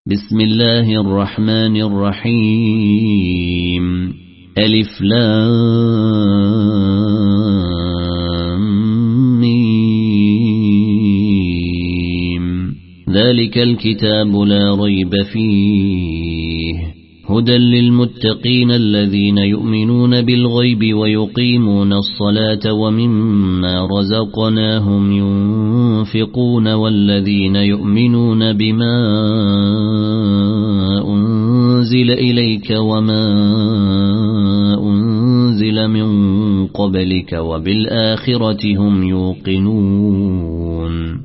بسم الله الرحمن الرحيم ألف لام ميم ذلك الكتاب لا ريب فيه هدى للمتقين الذين يؤمنون بالغيب ويقيمون الصلاة ومما رزقناهم ينفقون والذين يؤمنون بما أنزل إليك وما أنزل من قبلك وبالآخرة هم يوقنون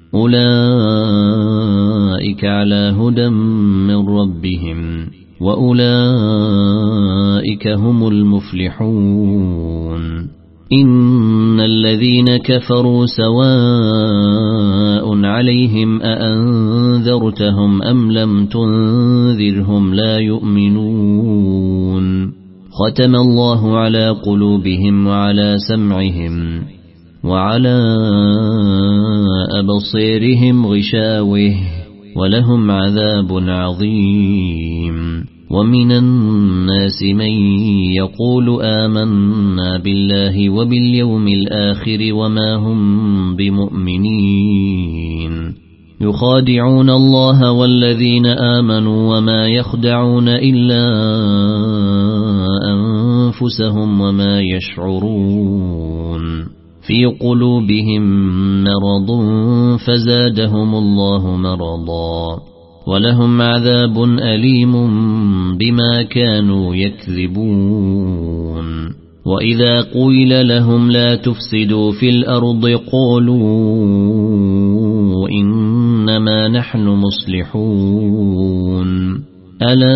أولئك على هدى من ربهم وأولئك هم المفلحون إن الذين كفروا سواء عليهم أأنذرتهم أم لم تنذرهم لا يؤمنون ختم الله على قلوبهم وعلى سمعهم وعلى أبصيرهم غشاوة ولهم عذاب عظيم ومن الناس من يقول آمنا بالله وباليوم الآخر وما هم بمؤمنين يخادعون الله والذين آمنوا وما يخدعون إلا أنفسهم وما يشعرون في قلوبهم مرض فزادهم الله مرضا ولهم عذاب أليم بما كانوا يكذبون وإذا قيل لهم لا تفسدوا في الأرض قالوا إنما نحن مصلحون ألا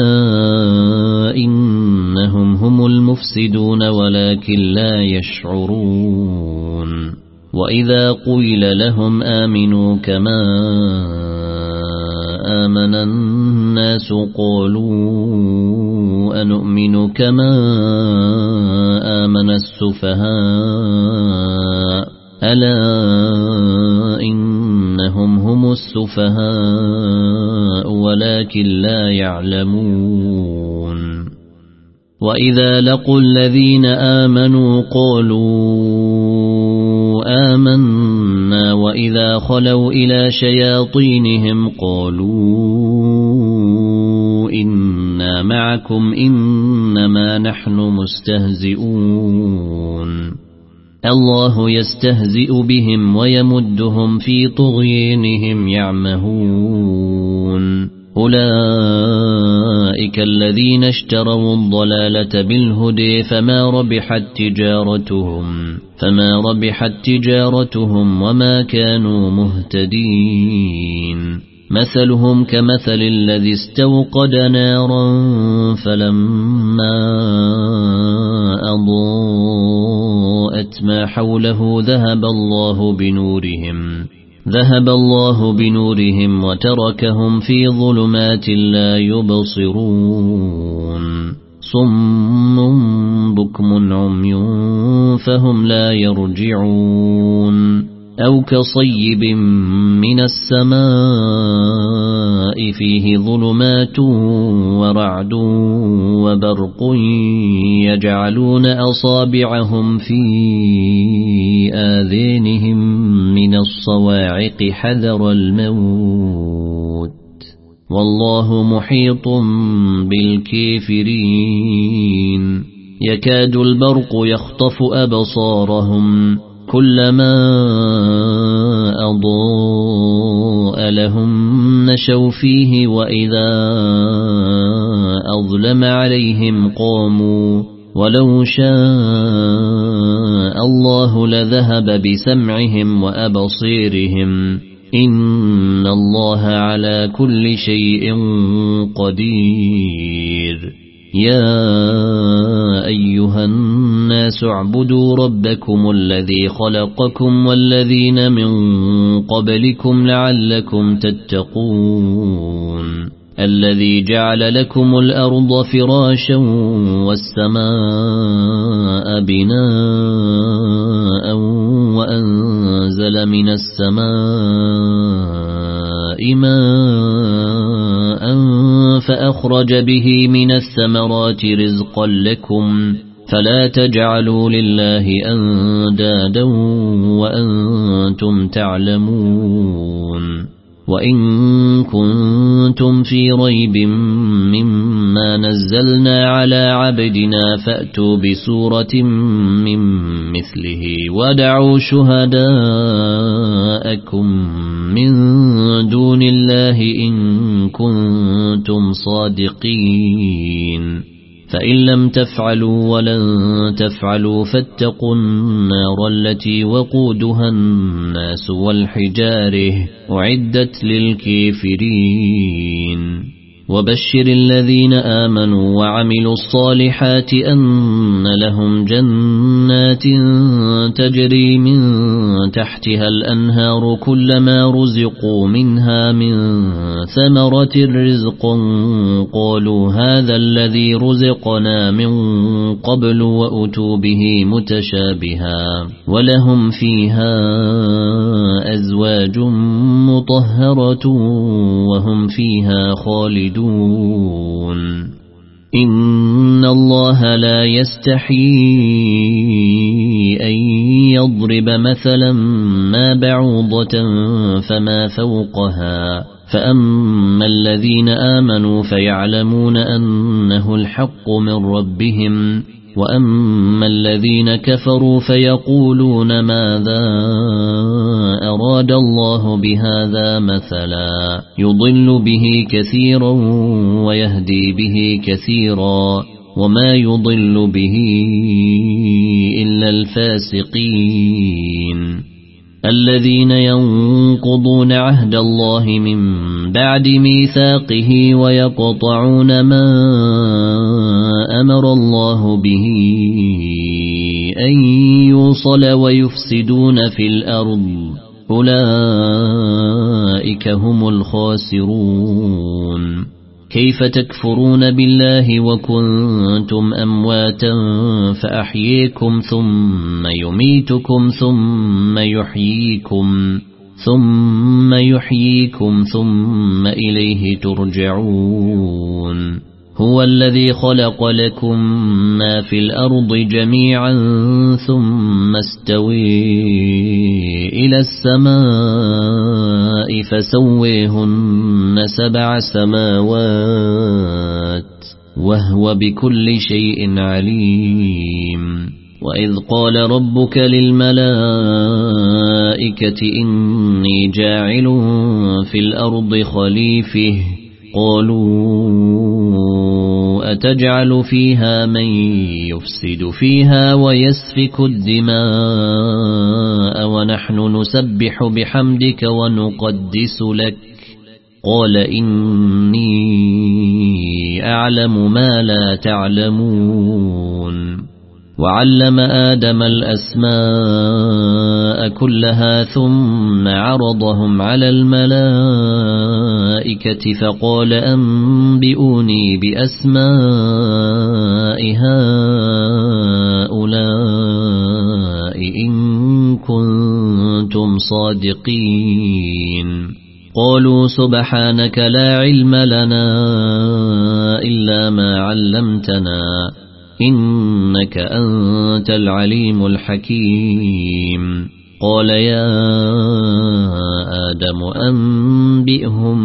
إنهم هم المفسدون ولكن لا يشعرون وإذا قيل لهم آمنوا كما آمن الناس قالوا أنؤمن كما آمن السفهاء ألا إنهم هم السفهاء ولكن لا يعلمون وإذا لقوا الذين آمنوا قالوا آمنا وإذا خلوا إلى شياطينهم قالوا إنا معكم إنما نحن مستهزئون الله يستهزئ بهم ويمدهم في طغيانهم يعمهون أولئك الذين اشتروا الضلالة بالهدى فما ربحت تجارتهم وما كانوا مهتدين مثلهم كمثل الذي استوقد نارا فلما أضاءت ما حوله ذهب الله بنورهم وتركهم في ظلمات لا يبصرون صم بكم عمي فهم لا يرجعون أو كصيب من السماء فيه ظلمات ورعد وبرق يجعلون أصابعهم في آذانهم من الصواعق حذر الموت والله محيط بالكافرين يكاد البرق يخطف أبصارهم كلما أضاء لهم مشوا فيه وإذا أظلم عليهم قاموا ولو شاء الله لذهب بسمعهم وأبصيرهم إن الله على كل شيء قدير يا أيها الناس اعبدوا ربكم الذي خلقكم والذين من قبلكم لعلكم تتقون الذي جعل لكم الأرض فراشا والسماء بناء وأنزل من السماء ماء فأخرج به من الثمرات رزقا لكم فلا تجعلوا لله أندادا وأنتم تعلمون وإن كنتم في ريب مما نزلنا على عبدنا فأتوا بسورة من مثله ودعوا شهداءكم من دون الله إن كنتم صادقين فإن لم تفعلوا ولن تفعلوا فاتقوا النار التي وقودها الناس والحجاره أعدت للكافرين وبشر الذين آمنوا وعملوا الصالحات أن لهم جنات تجري من تحتها الأنهار كلما رزقوا منها من ثمرة رزقا قالوا هذا الذي رزقنا من قبل وأتوا به متشابها ولهم فيها أزواج مطهرة وهم فيها خالدون إن الله لا يستحيي أن يضرب مثلا ما بعوضة فما فوقها فأما الذين آمنوا فيعلمون أنه الحق من ربهم وأما الذين كفروا فيقولون ماذا أراد الله بهذا مثلا يضل به كثيرا ويهدي به كثيرا وما يضل به إلا الفاسقين الذين ينقضون عهد الله من بعد ميثاقه ويقطعون ما أمر الله به أن يوصل ويفسدون في الأرض أولئك هم الخاسرون كيف تكفرون بالله وكنتم أمواتا فأحييكم ثم يميتكم ثم يحييكم ثم إليه ترجعون هو الذي خلق لكم ما في الأرض جميعا ثم استوي إلى السماء فسويهن 7 سماوات وهو بكل شيء عليم وإذ قال ربك للملائكة إني جاعل في الأرض خليفة قالوا أتجعل فيها من يفسد فيها ويسفك الدماء ونحن نسبح بحمدك ونقدس لك قال إني أعلم ما لا تعلمون وعلم آدم الأسماء كلها ثم عرضهم على الملائكة فقال أنبئوني بأسماء هؤلاء إن كنتم صادقين قالوا سبحانك لا علم لنا إلا ما علمتنا إنك أنت العليم الحكيم قال يا آدم أنبئهم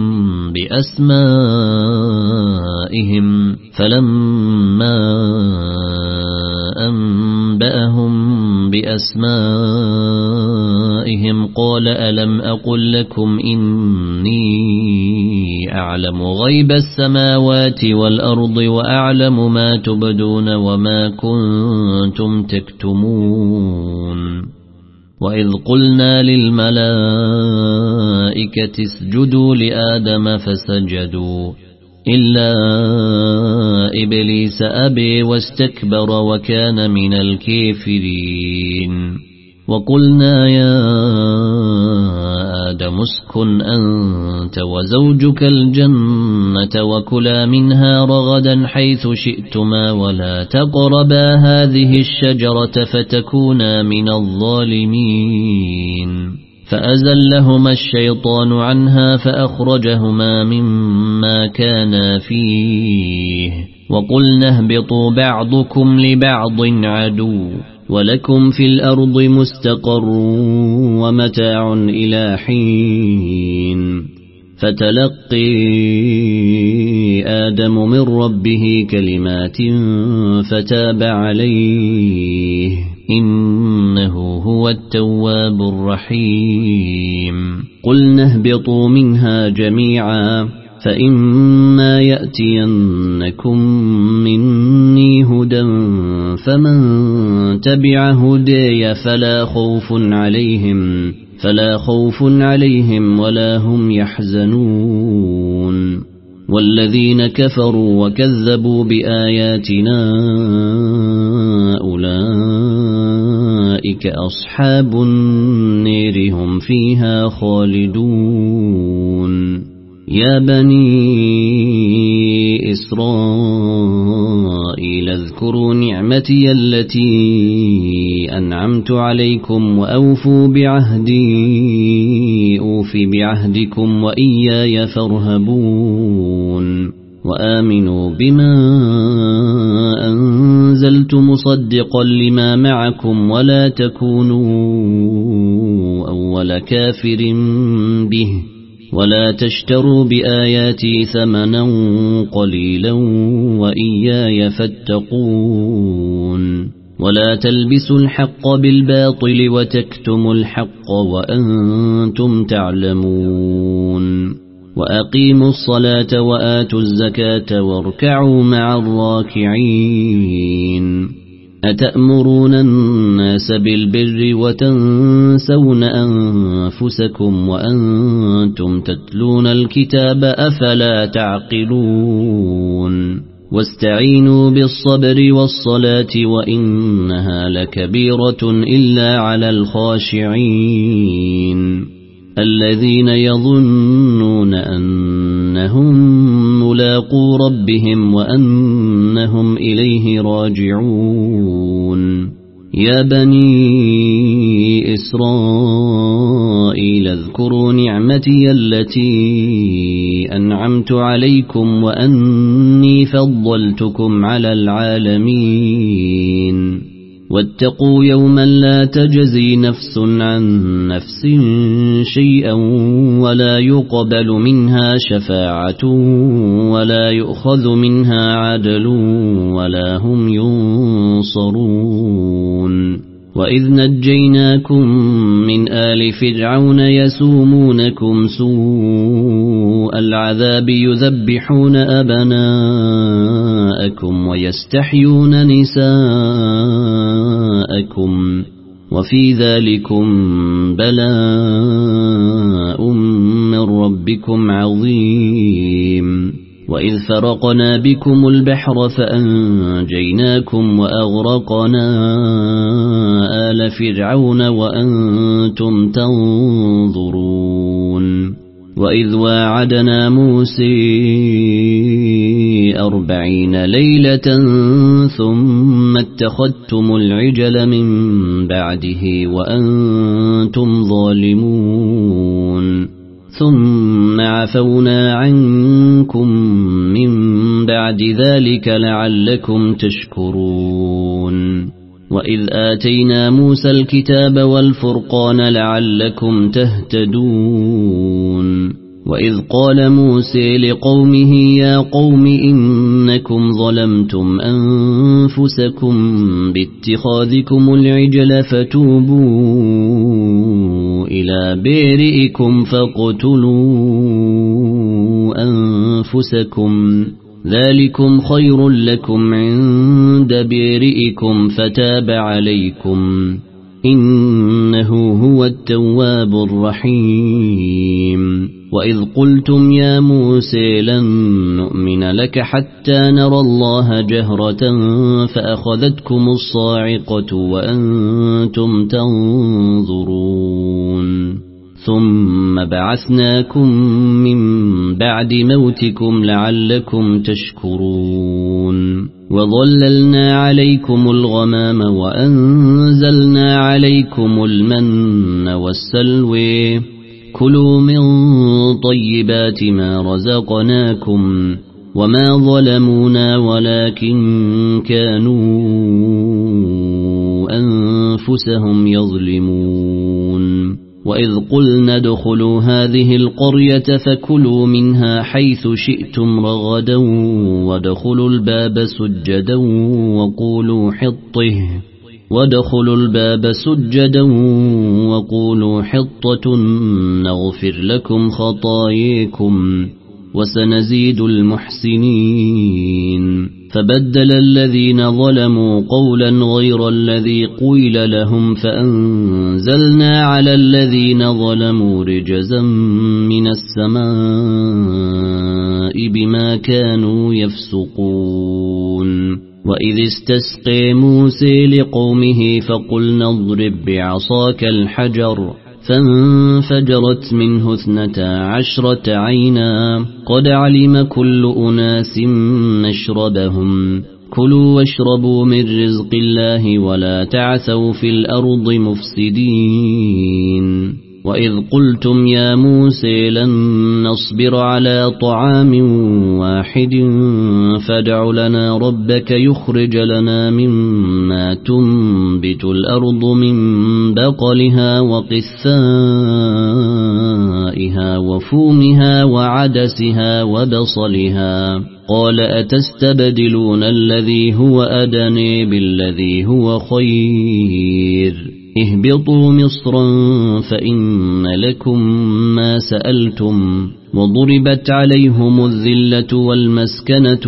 بأسمائهم فلما أنبأهم بأسمائهم قال ألم أقل لكم إني أعلم غيب السماوات والأرض وأعلم ما تبدون وما كنتم تكتمون وإذ قلنا للملائكة اسجدوا لآدم فسجدوا إلا إبليس أبي واستكبر وكان من الكافرين وقلنا يا آدم اسكن أنت وزوجك الجنة وكلا منها رغدا حيث شئتما ولا تقربا هذه الشجرة فتكونا من الظالمين فأزلهما الشيطان عنها فأخرجهما مما كانا فيه وقلنا اهبطوا بعضكم لبعض عدو ولكم في الأرض مستقر ومتاع إلى حين فتلقي آدم من ربه كلمات فتاب عليه إنه هو التواب الرحيم قلنا اهبطوا منها جميعا فإما يأتينكم مني هدى فمن تبع هدي فلا خوف عليهم ولا هم يحزنون والذين كفروا وكذبوا بآياتنا أولئك أصحاب النير هم فيها خالدون يا بني إسرائيل اذكروا نعمتي التي أنعمت عليكم وأوفوا بعهدي أوف بعهدكم وإياي فارهبون وآمنوا بما أنزلت مصدقا لما معكم ولا تكونوا أول كافر به ولا تشتروا بآياتي ثمنا قليلا وإياي فاتقون ولا تلبسوا الحق بالباطل وتكتموا الحق وأنتم تعلمون وأقيموا الصلاة وآتوا الزكاة واركعوا مع الراكعين أتأمرون الناس بالبر وتنسون أنفسكم وأنتم تتلون الكتاب أفلا تعقلون واستعينوا بالصبر والصلاة وإنها لكبيرة إلا على الخاشعين الذين يظنون أنهم ملاقو ربهم وأنهم إليه راجعون يا بني إسرائيل اذكروا نعمتي التي أنعمت عليكم وأني فضلتكم على العالمين واتقوا يوما لا تجزي نفس عن نفس شيئا ولا يقبل منها شفاعة ولا يؤخذ منها عدل ولا هم ينصرون وإذ نجيناكم من آل فرعون يسومونكم سوء العذاب يذبحون أبناءكم ويستحيون نساءكم وفي ذلكم بلاء من ربكم عظيم وإذ فرقنا بكم البحر فأنجيناكم وأغرقنا آل فرعون وأنتم تنظرون وإذ واعدنا موسى 40 ليلة ثم اتخذتم العجل من بعده وأنتم ظالمون ثم عفونا عنكم من بعد ذلك لعلكم تشكرون وإذ آتينا موسى الكتاب والفرقان لعلكم تهتدون وإذ قال موسى لقومه يا قوم إنكم ظلمتم أنفسكم باتخاذكم العجل فتوبوا إلى بارئكم فاقتلوا أنفسكم ذلكم خير لكم عند بارئكم فتاب عليكم إنه هو التواب الرحيم وإذ قلتم يا موسى لن نؤمن لك حتى نرى الله جهرة فأخذتكم الصاعقة وأنتم تنظرون ثم بعثناكم من بعد موتكم لعلكم تشكرون وظللنا عليكم الغمام وأنزلنا عليكم المن والسلوى كلوا من طيبات ما رزقناكم وما ظلمونا ولكن كانوا أنفسهم يظلمون وإذ قلنا ادخلوا هذه القرية فكلوا منها حيث شئتم رغدا وادخلوا الباب سجدا وقولوا حطة نغفر لكم خطاياكم وسنزيد المحسنين فبدل الذين ظلموا قولا غير الذي قيل لهم فأنزلنا على الذين ظلموا رجزا من السماء بما كانوا يفسقون وإذ استسقى موسى لقومه فقلنا اضرب بعصاك الحجر فانفجرت منه 12 عينا قد علم كل أناس مشربهم كلوا واشربوا من رزق الله ولا تعثوا في الأرض مفسدين وإذ قلتم يا موسى لن نصبر على طعام واحد فادع لنا ربك يخرج لنا مما تنبت الأرض من بقلها وقثائها وفومها وعدسها وبصلها قال أتستبدلون الذي هو أدنى بالذي هو خير اهبطوا مصرا فإن لكم ما سألتم وضربت عليهم الذلة والمسكنة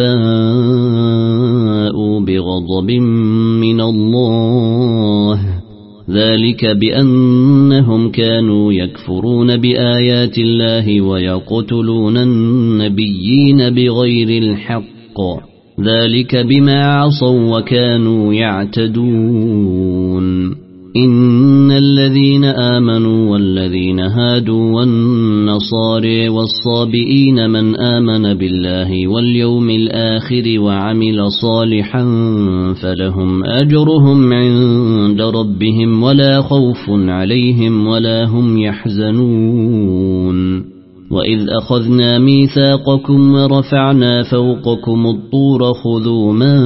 وباءوا بغضب من الله ذلك بأنهم كانوا يكفرون بآيات الله ويقتلون النبيين بغير الحق ذلك بما عصوا وكانوا يعتدون إن الذين آمنوا والذين هادوا والنصارى والصابئين من آمن بالله واليوم الآخر وعمل صالحا فلهم أجرهم عند ربهم ولا خوف عليهم ولا هم يحزنون وإذ أخذنا ميثاقكم ورفعنا فوقكم الطور خذوا ما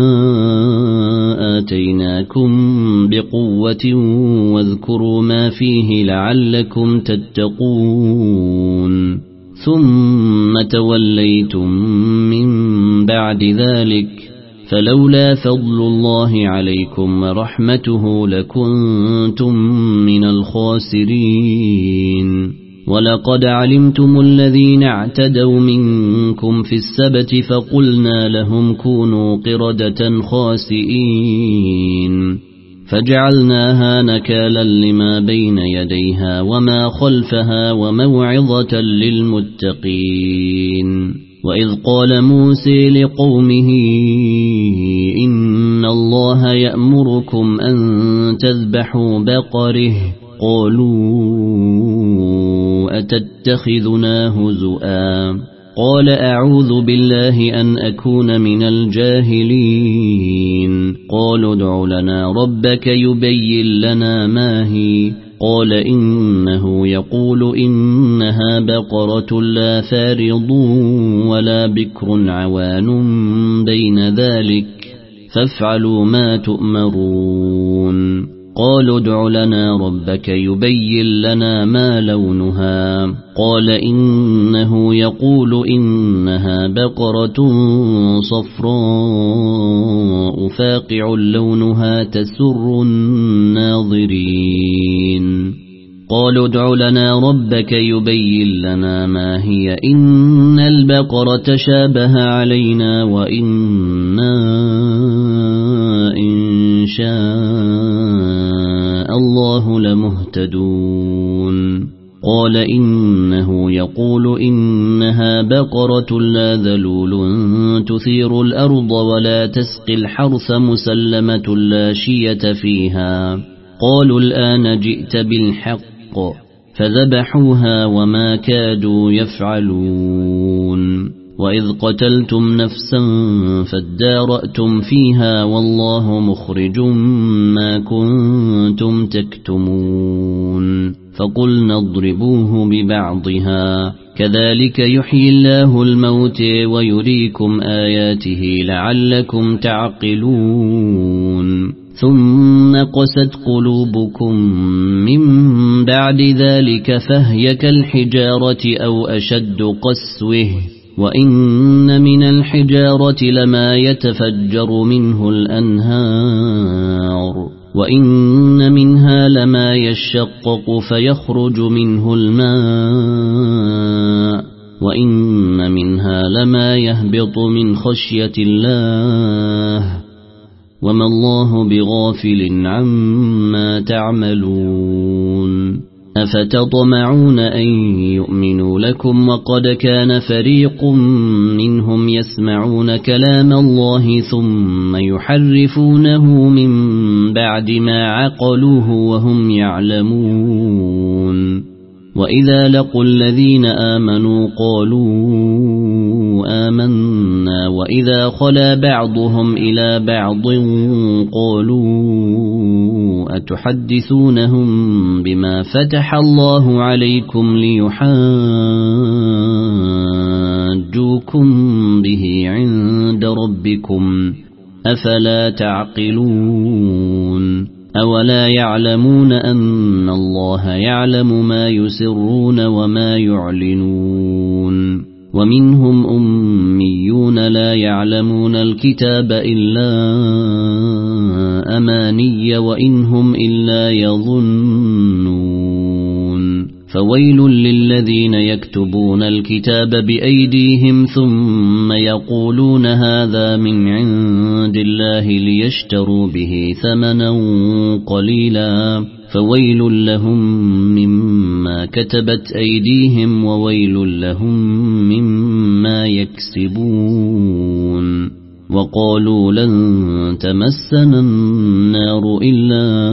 آتيناكم بقوة واذكروا ما فيه لعلكم تتقون ثم توليتم من بعد ذلك فلولا فضل الله عليكم ورحمته لكنتم من الخاسرين ولقد علمتم الذين اعتدوا منكم في السبت فقلنا لهم كونوا قردة خاسئين فجعلناها نكالا لما بين يديها وما خلفها وموعظة للمتقين وإذ قال موسى لقومه إن الله يأمركم أن تذبحوا بقره قالوا أتتخذنا هزؤا قال أعوذ بالله أن أكون من الجاهلين قالوا ادع لنا ربك يبين لنا ما هي قال إنه يقول إنها بقرة لا فارض ولا بكر عوان بين ذلك فافعلوا ما تؤمرون قالوا ادع لنا ربك يبين لنا ما لونها قال إنه يقول إنها بقرة صفراء فاقع لونها تسر الناظرين قالوا ادع لنا ربك يبين لنا ما هي إن البقرة شابه علينا وإنا إن شاء الله لمهتدون قال إنه يقول إنها بقرة لا ذلول تثير الأرض ولا تسقي الحرث مسلمة لا شية فيها قالوا الآن جئت بالحق فذبحوها وما كادوا يفعلون وإذ قتلتم نفسا فادارأتم فيها والله مخرج ما كنتم تكتمون فقلنا اضربوه ببعضها كذلك يحيي الله الموت ويريكم آياته لعلكم تعقلون ثم قست قلوبكم من بعد ذلك فهي كالحجارة أو أشد قسوة وإن من الحجارة لما يتفجر منه الأنهار وإن منها لما يشقق فيخرج منه الماء وإن منها لما يهبط من خشية الله وما الله بغافل عما تعملون أفتطمعون أن يؤمنوا لكم وقد كان فريق منهم يسمعون كلام الله ثم يحرفونه من بعد ما عقلوه وهم يعلمون وإذا لقوا الذين آمنوا قالوا آمنا وإذا خلا بعضهم إلى بعض قالوا أتحدثونهم بما فتح الله عليكم ليحاجوكم به عند ربكم أفلا تعقلون أولا يعلمون أن الله يعلم ما يسرون وما يعلنون ومنهم أميون لا يعلمون الكتاب إلا أماني وإنهم إلا يظنون فويل للذين يكتبون الكتاب بأيديهم ثم يقولون هذا من عند الله ليشتروا به ثمنا قليلا فويل لهم مما كتبت أيديهم وويل لهم مما يكسبون وقالوا لن تمسنا النار إلا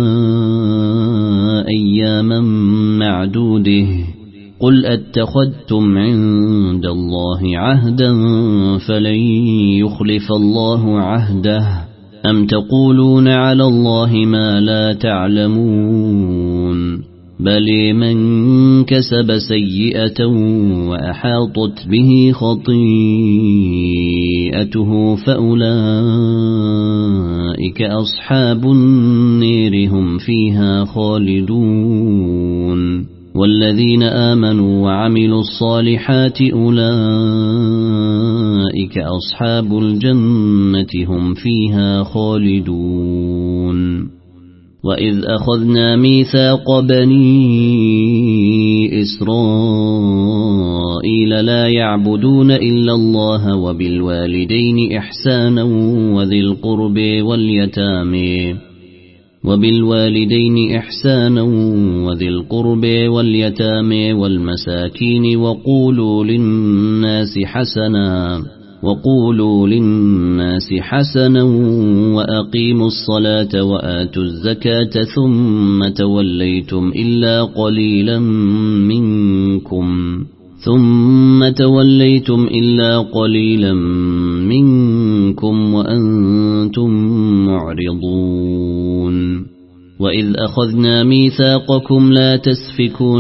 أياما معدوده قل أتخذتم عند الله عهدا فلن يخلف الله عهده أم تقولون على الله ما لا تعلمون بل من كسب سيئة وأحاطت به خطيئته فأولئك أصحاب النير هم فيها خالدون والذين آمنوا وعملوا الصالحات أولئك أصحاب الجنة هم فيها خالدون وإذ أخذنا ميثاق بني إسرائيل لا يعبدون إلا الله وبالوالدين إحسانا وذي القرب واليتامى والمساكين وقولوا للناس حسنا وأقيموا الصلاة وآتوا الزكاة ثم توليتم إلا قليلا منكم وأنتم معرضون وإذ أخذنا ميثاقكم لا تسفكون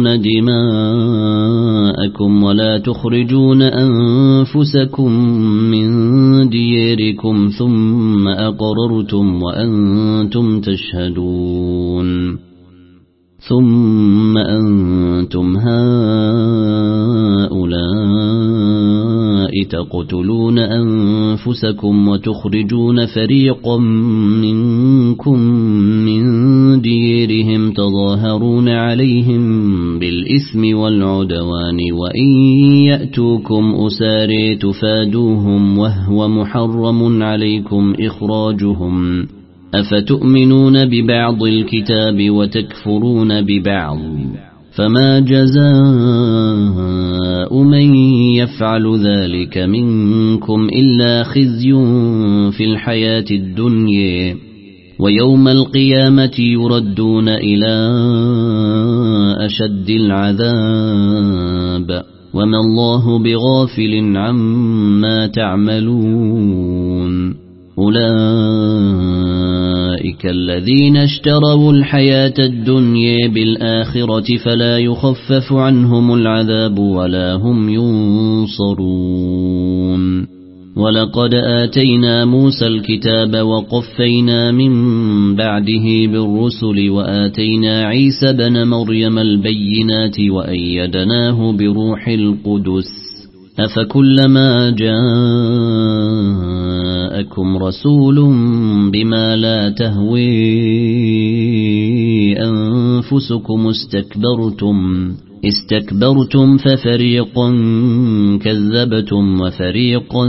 دماءكم ولا تخرجون أنفسكم من دياركم ثم أقررتم وأنتم تشهدون ثم أنتم هؤلاء تقتلون أنفسكم وتخرجون فريقا منكم من ديارهم تظاهرون عليهم بالإثم والعدوان وإن يأتوكم أسارى تفادوهم وهو محرم عليكم إخراجهم أفتؤمنون ببعض الكتاب وتكفرون ببعض فما جزاء من يفعل ذلك منكم إلا خزي في الحياة الدنيا ويوم القيامة يردون إلى أشد العذاب وما الله بغافل عما تعملون أولئك الذين اشتروا الحياة الدنيا بالآخرة فلا يخفف عنهم العذاب ولا هم ينصرون ولقد آتينا موسى الكتاب وقفينا من بعده بالرسل وآتينا عيسى بن مريم البينات وأيدناه بروح القدس أفكلما جاءكم رسول بما لا تهوي أنفسكم استكبرتم ففريقا كذبتم وفريقا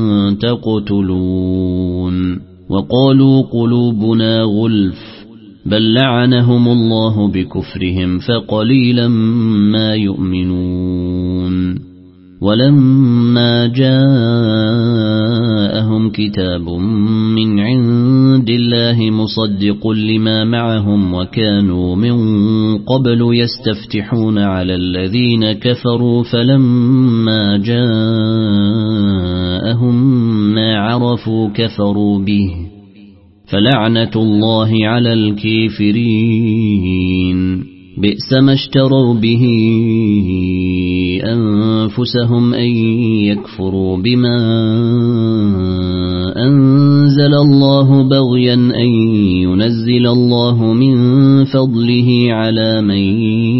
تقتلون وقالوا قلوبنا غلف بل لعنهم الله بكفرهم فقليلا ما يؤمنون ولما جاءهم كتاب من عند الله مصدق لما معهم وكانوا من قبل يستفتحون على الذين كفروا فلما جاءهم ما عرفوا كفروا به فلعنة الله على الكافرين بئس ما اشتروا به أنفسهم أن يكفروا بما أنزل الله بغيا أن ينزل الله من فضله على من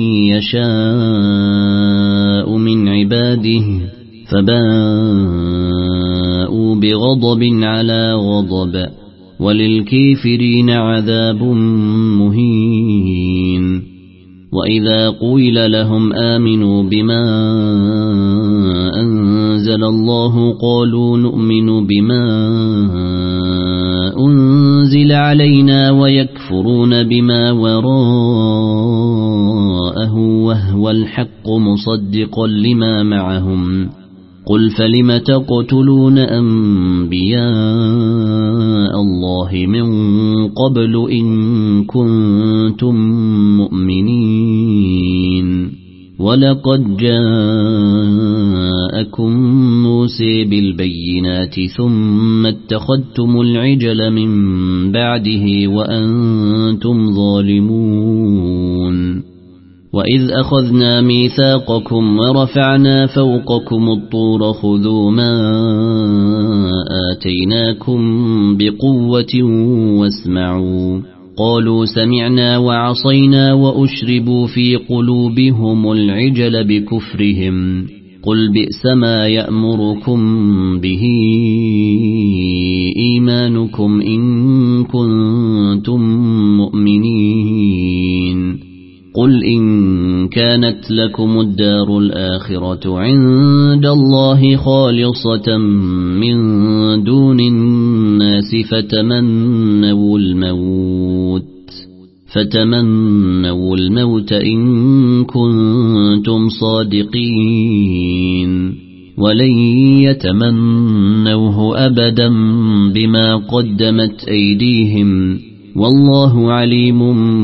يشاء من عباده فباءوا بغضب على غضب وللكافرين عذاب مهين وإذا قيل لهم آمنوا بما أنزل الله قالوا نؤمن بما أنزل علينا ويكفرون بما وراءه وهو الحق مصدقا لما معهم قل فلم تقتلون أنبياء الله من قبل إن كنتم مؤمنين ولقد جاءكم موسى بالبينات ثم اتخذتم العجل من بعده وأنتم ظالمون وإذ أخذنا ميثاقكم ورفعنا فوقكم الطور خذوا ما آتيناكم بقوة واسمعوا قالوا سمعنا وعصينا وأشربوا في قلوبهم العجل بكفرهم قل بئس ما يأمركم به إيمانكم إن كنتم مؤمنين قل إن كانت لكم الدار الآخرة عند الله خالصة من دون الناس فتمنوا الموت إن كنتم صادقين ولن يتمنوه أبدا بما قدمت أيديهم والله عليم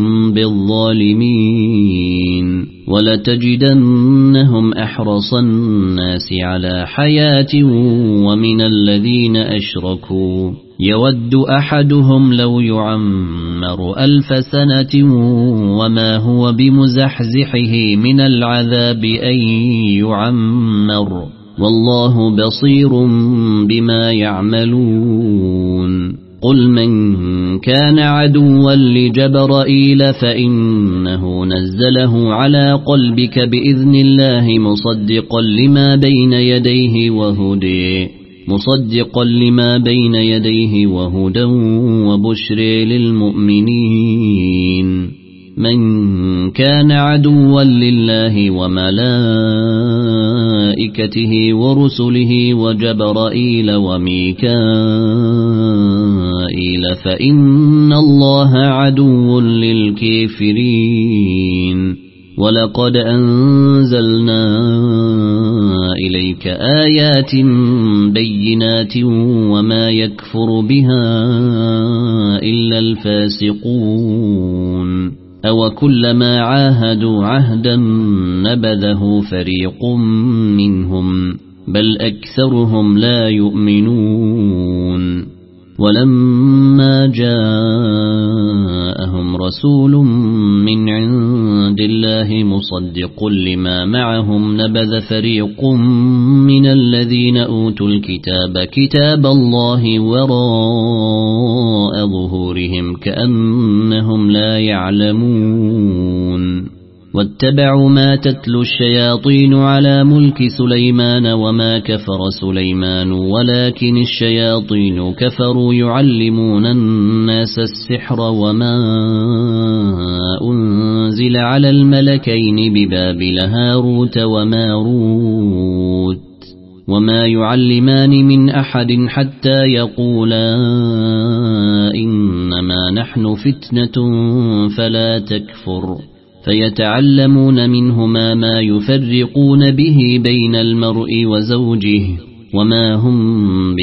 بالظالمين ولتجدنهم أحرص الناس على حياة ومن الذين أشركوا يود أحدهم لو يعمر 1000 سنة وما هو بمزحزحه من العذاب أن يعمر والله بصير بما يعملون قل من كان عدوا لجبرائيل فإنه نزله على قلبك بإذن الله مصدقا لما بين يديه وهدى وبشر للمؤمنين من كان عدوا لله وملائكته ورسله وجبرائيل وميكائيل فإن الله عدو للكافرين ولقد أنزلنا إليك آيات بينات وما يكفر بها إلا الفاسقون أو كلما عاهدوا عهدا نبذه فريق منهم بل أكثرهم لا يؤمنون ولما جاءهم رسول من عند الله مصدق لما معهم نبذ فريق من الذين أوتوا الكتاب كتاب الله وراء ظهورهم كأنهم لا يعلمون واتبعوا ما تتلو الشياطين على ملك سليمان وما كفر سليمان ولكن الشياطين كفروا يعلمون الناس السحر وما أنزل على الملكين ببابل هاروت وماروت وما يعلمان من أحد حتى يقولا إنما نحن فتنة فلا تكفر فيتعلمون منهما ما يفرقون به بين المرء وزوجه وما هم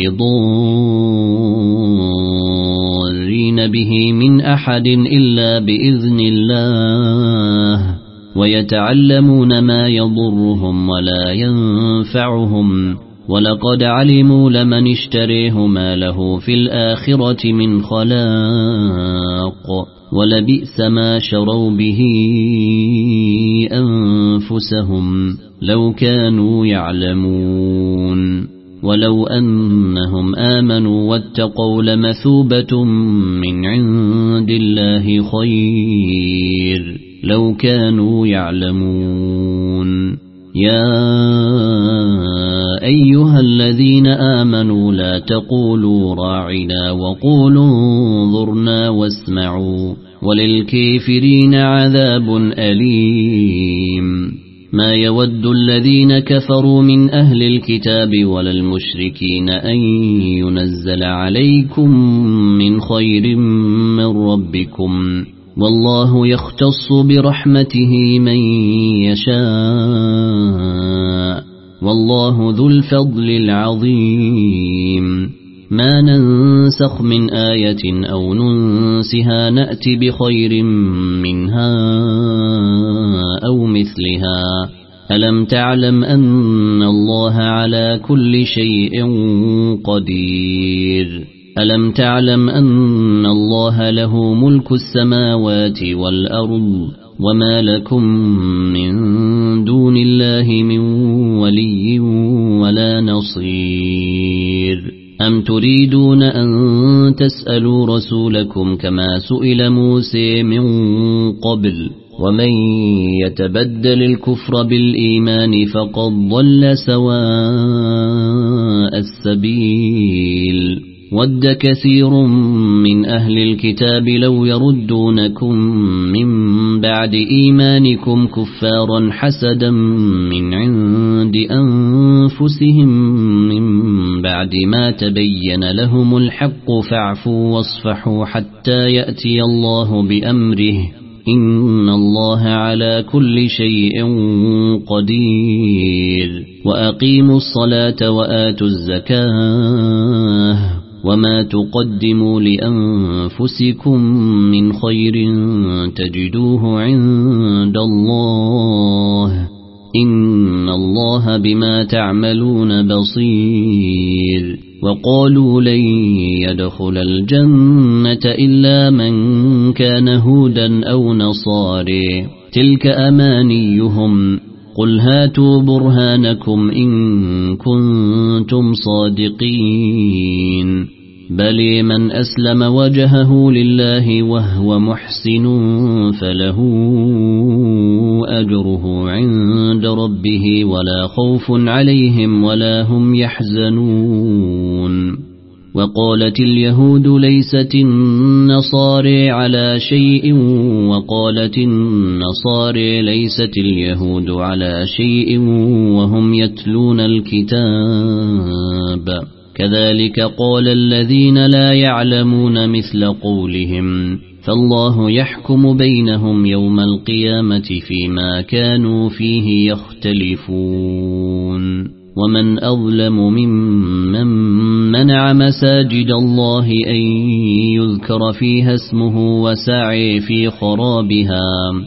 بضارين به من أحد إلا بإذن الله ويتعلمون ما يضرهم ولا ينفعهم ولقد علموا لمن اشتريه ما له في الآخرة من خلاق ولبئس ما شروا به أنفسهم لو كانوا يعلمون ولو أنهم آمنوا واتقوا لمثوبة من عند الله خير لو كانوا يعلمون يا أيها الذين آمنوا لا تقولوا راعنا وقولوا انظرنا واسمعوا وللكافرين عذاب أليم ما يود الذين كفروا من أهل الكتاب ولا المشركين أن ينزل عليكم من خير من ربكم والله يختص برحمته من يشاء والله ذو الفضل العظيم ما ننسخ من آية أو ننسها نأتي بخير منها أو مثلها ألم تعلم أن الله على كل شيء قدير ألم تعلم أن الله له ملك السماوات والأرض وما لكم من دون الله من ولي ولا نصير أم تريدون أن تسألوا رسولكم كما سئل موسى من قبل ومن يتبدل الكفر بالإيمان فقد ضل سواء السبيل ود كثير من أهل الكتاب لو يردونكم من بعد إيمانكم كفارا حسدا من عند أنفسهم من بعد ما تبين لهم الحق فاعفوا واصفحوا حتى يأتي الله بأمره إن الله على كل شيء قدير وأقيموا الصلاة وآتوا الزكاة وما تقدموا لأنفسكم من خير تجدوه عند الله إن الله بما تعملون بصير وقالوا لن يدخل الجنة إلا من كان هودا أو نصاري تلك أمانيهم قل هاتوا برهانكم إن كنتم صادقين بل من أسلم وجهه لله وهو محسن فله أجره عند ربه ولا خوف عليهم ولا هم يحزنون وقالت اليهود ليست النصارى على شيء وقالت النصارى ليست اليهود على شيء وهم يتلون الكتاب كذلك قال الذين لا يعلمون مثل قولهم فالله يحكم بينهم يوم القيامة فيما كانوا فيه يختلفون ومن أظلم ممن منع مساجد الله أن يذكر فيها اسمه وسعي في خرابها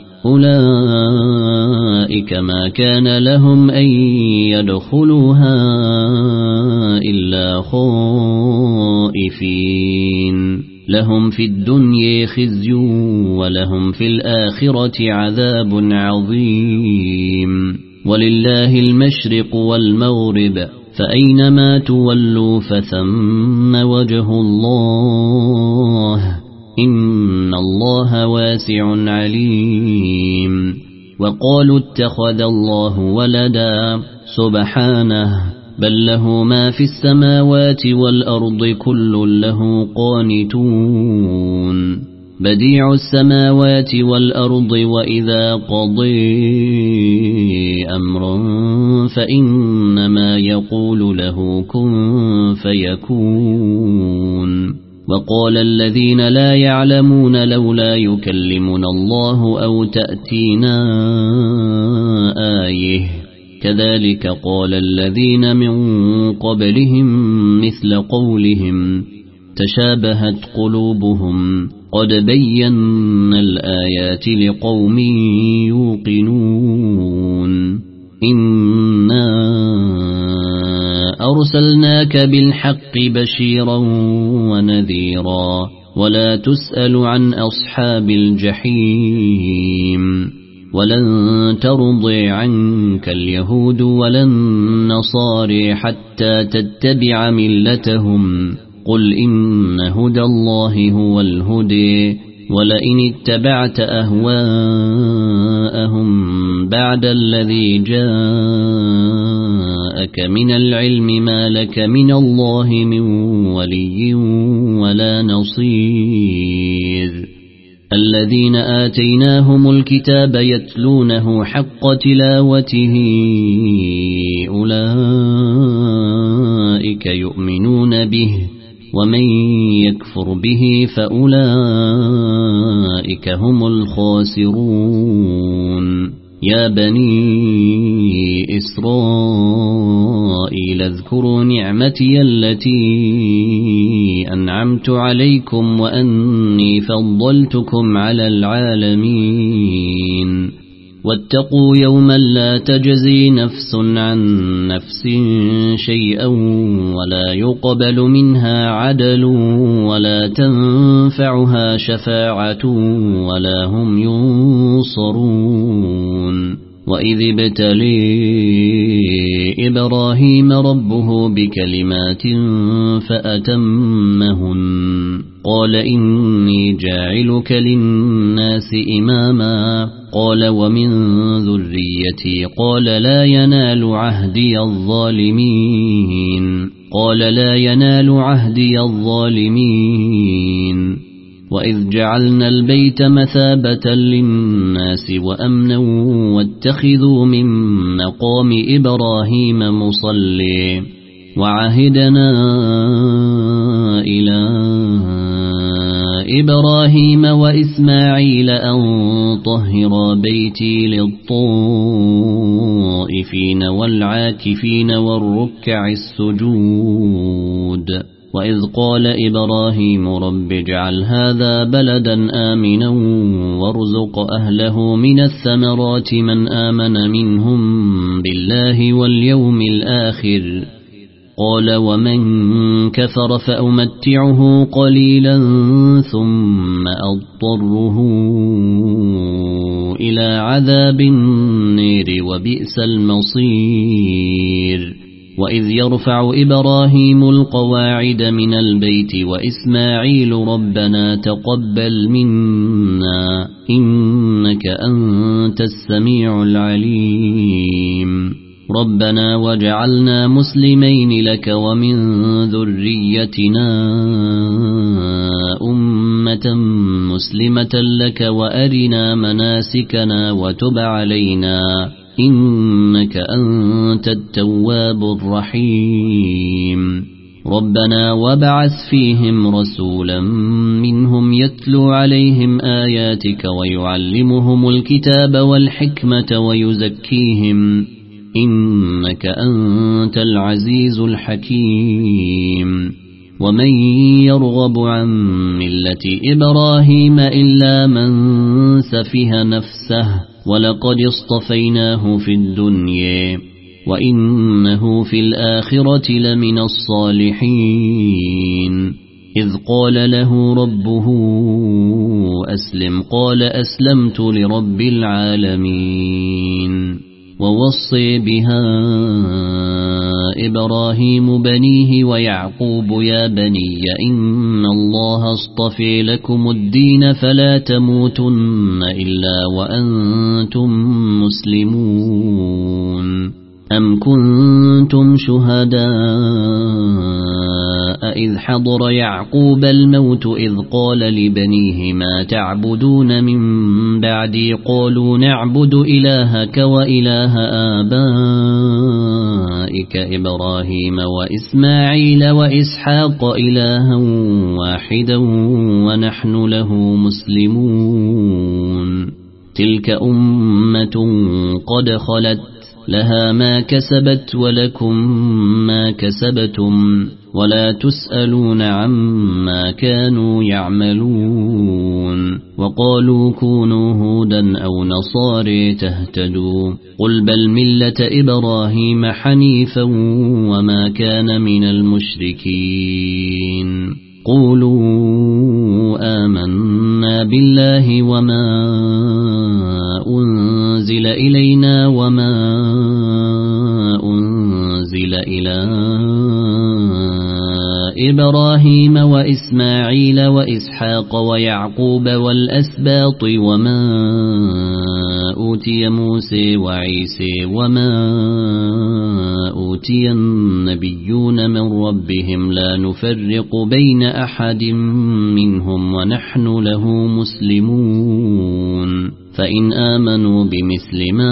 أولئك ما كان لهم أن يدخلوها إلا خائفين لهم في الدنيا خزي ولهم في الآخرة عذاب عظيم ولله المشرق والمغرب فأينما تولوا فثم وجه الله إن الله واسع عليم وقالوا اتخذ الله ولدا سبحانه بل له ما في السماوات والأرض كل له قانتون بديع السماوات والأرض وإذا قضي أمرا فإنما يقول له كن فيكون وقال الذين لا يعلمون لولا يكلمنا الله أو تأتينا آية كذلك قال الذين من قبلهم مثل قولهم تشابهت قلوبهم قد بينا الآيات لقوم يوقنون إنا أرسلناك بالحق بشيرا ونذيرا ولا تسأل عن أصحاب الجحيم ولن ترضي عنك اليهود ولا النصارى حتى تتبع ملتهم قل إن هدى الله هو الهدي ولئن اتبعت أهواءهم بعد الذي جاءك من العلم ما لك من الله من ولي ولا نصير الذين آتيناهم الكتاب يتلونه حق تلاوته أولئك يؤمنون به ومن يكفر به فأولئك هم الخاسرون يا بني إسرائيل اذكروا نعمتي التي أنعمت عليكم وأني فضلتكم على العالمين واتقوا يوما لا تجزي نفس عن نفس شيئا ولا يقبل منها عدل ولا تنفعها شفاعة ولا هم ينصرون وإذ ابتلي إبراهيم ربه بكلمات فأتمهن قال إني جاعلك للناس إماما قال ومن ذريتي قال لا ينال عهدي الظالمين قال لا ينال عهدي الظالمين وإذ جعلنا البيت مثابة للناس وأمنا واتخذوا من مقام إبراهيم مصلي وعهدنا إلى إبراهيم وإسماعيل أن طهر بيتي للطائفين والعاكفين والركع السجود وإذ قال إبراهيم رب اجعل هذا بلدا آمنا وارزق أهله من الثمرات من آمن منهم بالله واليوم الآخر قال ومن كفر فأمتعه قليلا ثم أضطره إلى عذاب النير وبئس المصير وإذ يرفع إبراهيم القواعد من البيت وإسماعيل ربنا تقبل منا إنك أنت السميع العليم ربنا واجعلنا مسلمين لك ومن ذريتنا أمة مسلمة لك وأرنا مناسكنا وتب علينا إنك أنت التواب الرحيم ربنا وابعث فيهم رسولا منهم يتلو عليهم آياتك ويعلمهم الكتاب والحكمة ويزكيهم إنك أنت العزيز الحكيم ومن يرغب عن ملة إبراهيم إلا من سفه نفسه ولقد اصطفيناه في الدنيا وإنه في الآخرة لمن الصالحين إذ قال له ربه أسلم قال أسلمت لرب العالمين ووصي بها إبراهيم بنيه ويعقوب يا بني إن الله اصطفى لكم الدين فلا تموتن إلا وأنتم مسلمون أم كنتم شهداء إذ حضر يعقوب الموت إذ قال لبنيه ما تعبدون من بعدي قالوا نعبد إلهك وإله آبائك إبراهيم وإسماعيل وإسحاق إلها واحدا ونحن له مسلمون تلك أمة قد خلت لها ما كسبت ولكم ما كسبتم ولا تسألون عما كانوا يعملون وقالوا كونوا هودا أو نصارى تهتدوا قل بل ملة إبراهيم حنيفا وما كان من المشركين قولوا آمنا بالله وما أنزل إلينا وما أنزل إلى إبراهيم وإسماعيل وإسحاق ويعقوب والأسباط وما أوتي موسى وعيسى وما أوتي النبيون من ربهم لا نفرق بين أحد منهم ونحن له مسلمون فإن آمنوا بمثل ما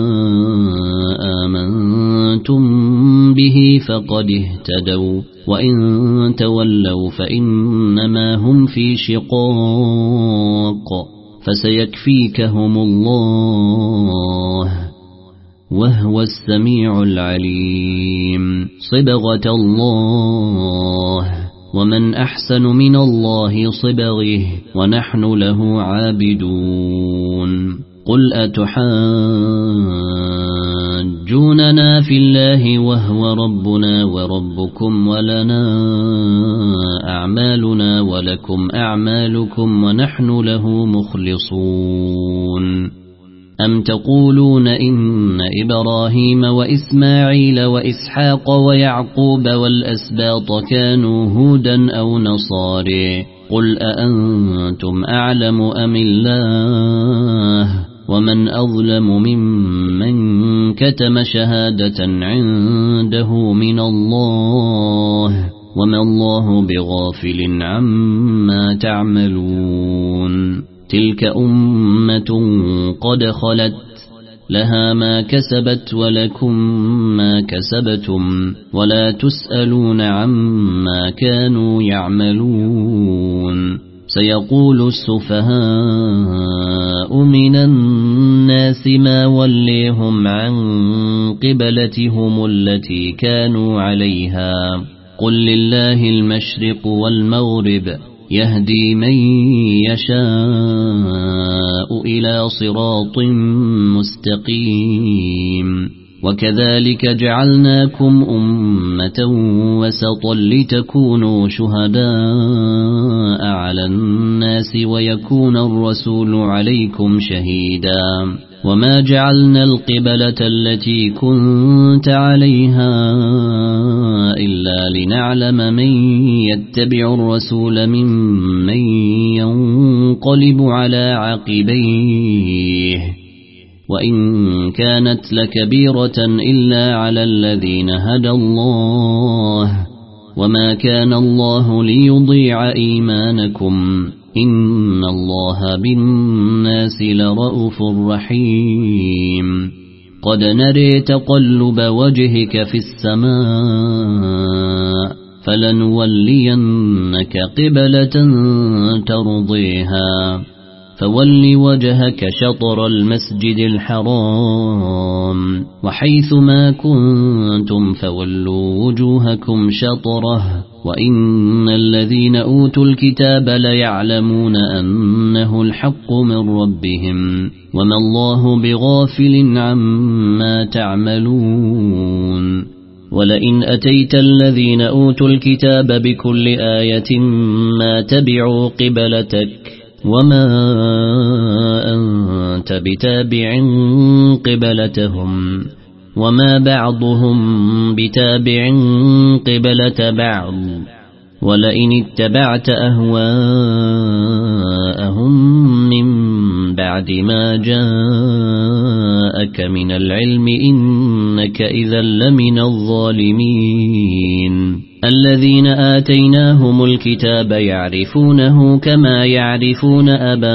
آمنتم به فقد اهتدوا وإن تولوا فإنما هم في شقاق فسيكفيكهم الله وهو السميع العليم صبغة الله ومن أحسن من الله صبغه ونحن له عابدون قل أتحاجوننا في الله وهو ربنا وربكم ولنا أعمالنا ولكم أعمالكم ونحن له مخلصون أم تقولون إن إبراهيم وإسماعيل وإسحاق ويعقوب والأسباط كانوا هودا أو نصارى قل أأنتم أعلم أم الله ومن أظلم ممن كتم شهادة عنده من الله وما الله بغافل عما تعملون تلك أمة قد خلت لها ما كسبت ولكم ما كسبتم ولا تسألون عما كانوا يعملون سيقول السفهاء من الناس ما وليهم عن قبلتهم التي كانوا عليها قل لله المشرق والمغرب يهدي من يشاء إلى صراط مستقيم وكذلك جعلناكم أمة وسطا لتكونوا شهداء على الناس ويكون الرسول عليكم شهيدا وما جعلنا القبلة التي كنت عليها إلا لنعلم من يتبع الرسول ممن ينقلب على عقبيه وإن كانت لكبيرة إلا على الذين هدى الله وما كان الله ليضيع إيمانكم إن الله بالناس لرؤوف رحيم قد نري تقلب وجهك في السماء فلنولينك قبلة ترضيها فول وجهك شطر المسجد الحرام وحيث ما كنتم فولوا وجوهكم شطره وإن الذين أوتوا الكتاب ليعلمون أنه الحق من ربهم وما الله بغافل عما تعملون ولئن أتيت الذين أوتوا الكتاب بكل آية ما تبعوا قبلتك وما أنت بتابع قبلتهم وما بعضهم بتابع قبلة بعض ولئن اتبعت أهواءهم من بعد ما جاءك من العلم إنك إذا لمن الظالمين الذين آتيناهم الكتاب يعرفونه كما يعرفون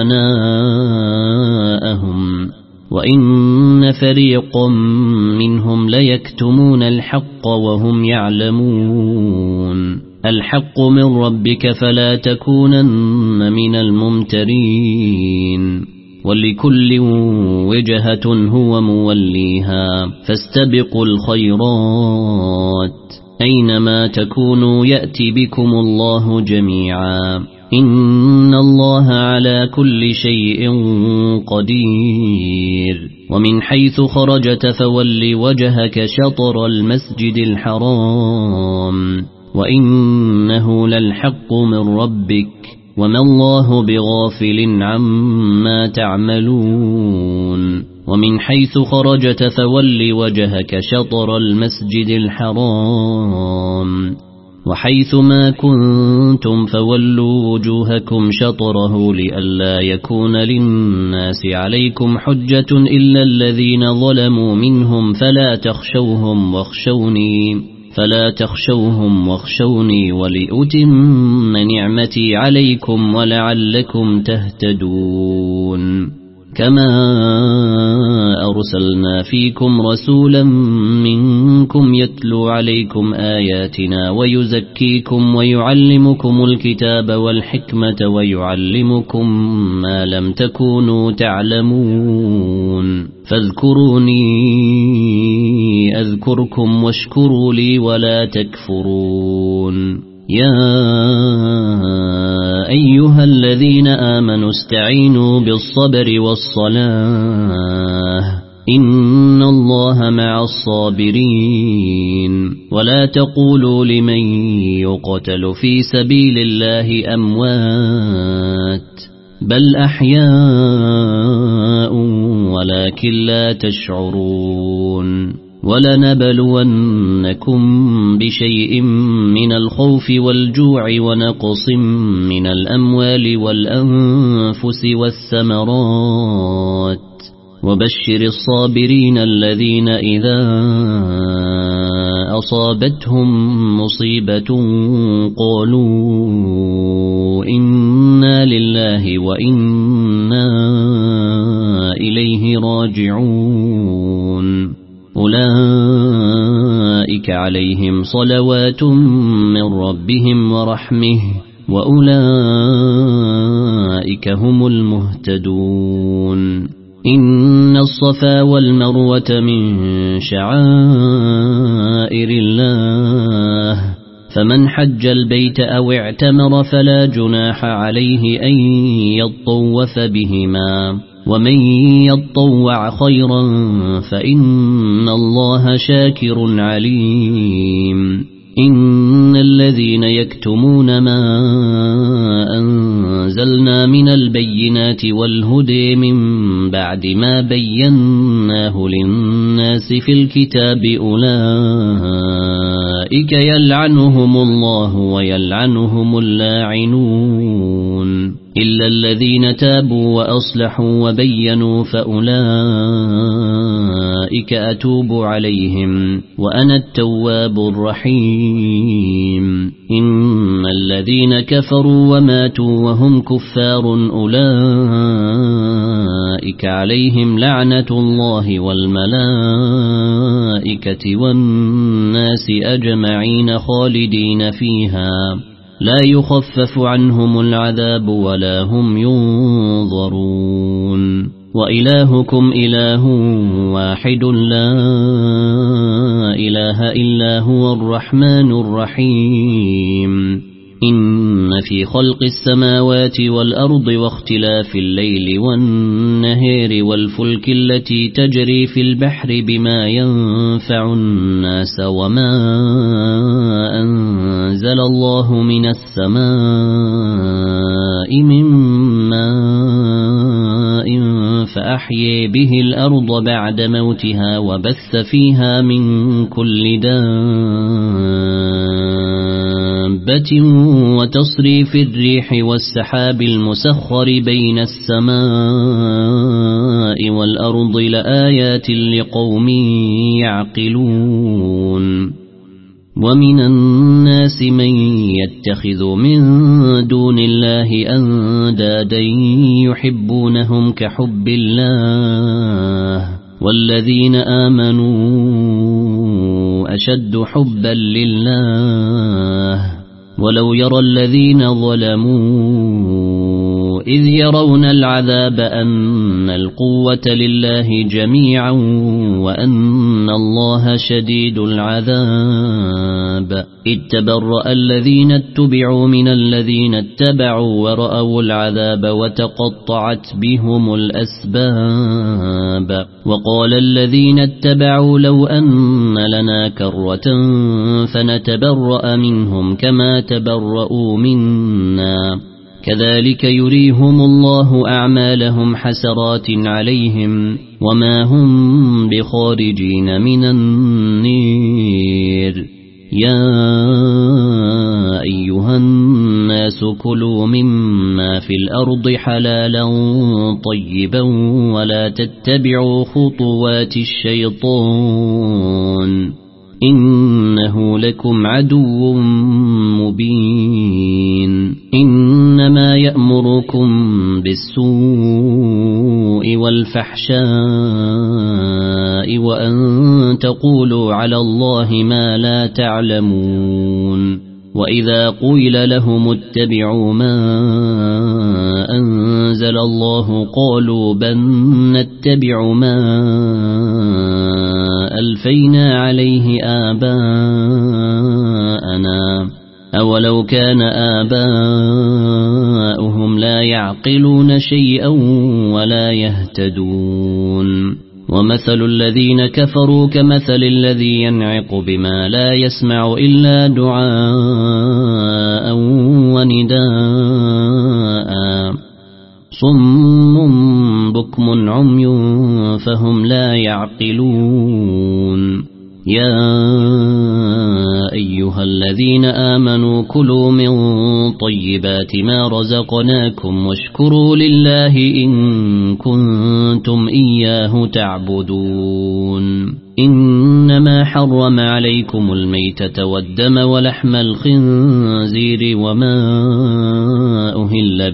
أبناءهم وإن فريقا منهم ليكتمون الحق وهم يعلمون الحق من ربك فلا تكونن من الممترين ولكل وجهة هو موليها فاستبقوا الخيرات أينما تكونوا يأتي بكم الله جميعا إن الله على كل شيء قدير ومن حيث خرجت فول وجهك شطر المسجد الحرام وإنه للحق من ربك وما الله بغافل عما تعملون ومن حيث خرجت فول وجهك شطر المسجد الحرام وحيث ما كنتم فولوا وجوهكم شطره لئلا يكون للناس عليكم حجة إلا الذين ظلموا منهم فلا تخشوهم واخشوني ولأتم نعمتي عليكم ولعلكم تهتدون كما أرسلنا فيكم رسولا منكم يتلو عليكم آياتنا ويزكيكم ويعلمكم الكتاب والحكمة ويعلمكم ما لم تكونوا تعلمون فاذكروني أذكركم واشكروا لي ولا تكفرون يا أيها الذين آمنوا استعينوا بالصبر والصلاة إن الله مع الصابرين ولا تقولوا لمن يقتل في سبيل الله أموات بل أحياء ولكن لا تشعرون ولنبلونكم بشيء من الخوف والجوع ونقص من الأموال والأنفس والثمرات وبشر الصابرين الذين إذا أصابتهم مصيبة قالوا إنا لله وإنا إليه راجعون أولئك عليهم صلوات من ربهم ورحمه وأولئك هم المهتدون إن الصفا والمروة من شعائر الله فمن حج البيت أو اعتمر فلا جناح عليه أن يطوف بهما ومن يطوع خيرا فإن الله شاكر عليم إن الذين يكتمون ما أنزلنا من البينات والهدى من بعد ما بيناه للناس في الكتاب أولئك يلعنهم الله ويلعنهم اللاعنون إلا الذين تابوا وأصلحوا وبينوا فأولئك أتوب عليهم وأنا التواب الرحيم إن الذين كفروا وماتوا وهم كفار أولئك عليهم لعنة الله والملائكة والناس أجمعين خالدين فيها لا يخفف عنهم العذاب ولا هم ينظرون وإلهكم إله واحد لا إله إلا هو الرحمن الرحيم إن في خلق السماوات والأرض واختلاف الليل والنهار والفلك التي تجري في البحر بما ينفع الناس وما أنزل الله من السماء من ماء فأحيي به الأرض بعد موتها وبث فيها من كل دابة وتصريف الريح والسحاب المسخر بين السماء والأرض لآيات لقوم يعقلون ومن الناس من يتخذ من دون الله أندادا يحبونهم كحب الله والذين آمنوا أشد حبا لله ولو يرى الذين ظلموا إذ يرون العذاب أن القوة لله جميعا وأن الله شديد العذاب إذ تبرأ الذين اتبعوا من الذين اتبعوا ورأوا العذاب وتقطعت بهم الأسباب وقال الذين اتبعوا لو أن لنا كرة فنتبرأ منهم كما تبرؤوا منا كذلك يريهم الله أعمالهم حسرات عليهم وما هم بخارجين من النير يا أيها الناس كلوا مما في الأرض حلالا طيبا ولا تتبعوا خطوات الشيطان إنه لكم عدو مبين إنما يأمركم بالسوء والفحشاء وأن تقولوا على الله ما لا تعلمون وإذا قيل لهم اتبعوا ما أنزل الله قالوا بل نتبع ما ألفينا عليه آباءنا أولو كان آباؤهم لا يعقلون شيئا ولا يهتدون ومثل الذين كفروا كمثل الذي ينعق بما لا يسمع إلا دعاء ونداء صم بكم عمي فهم لا يعقلون يا أيها الذين آمنوا كلوا من طيبات ما رزقناكم واشكروا لله إن كنتم إياه تعبدون إنما حرم عليكم الميتة والدم ولحم الخنزير وما أهل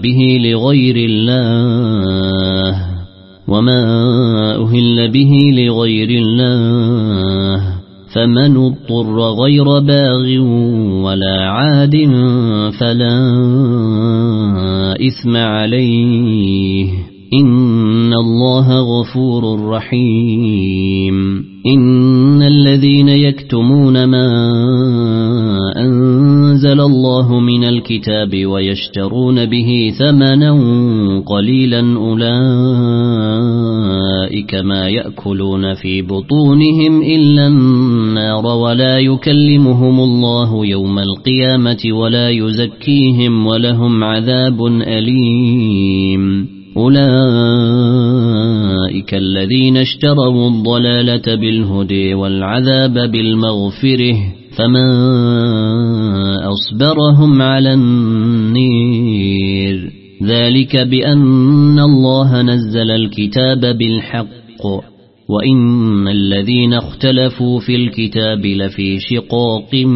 به لغير الله فمن اضطر غير باغ ولا عاد فلا إثم عليه إن الله غفور رحيم إن الذين يكتمون ما أنزل الله من الكتاب ويشترون به ثمنا قليلا أولئك ما يأكلون في بطونهم إلا النار ولا يكلمهم الله يوم القيامة ولا يزكيهم ولهم عذاب أليم أولئك الذين اشتروا الضلالة بالهدى والعذاب بالمغفرة فما أصبرهم على النير ذلك بأن الله نزل الكتاب بالحق وإن الذين اختلفوا في الكتاب لفي شقاق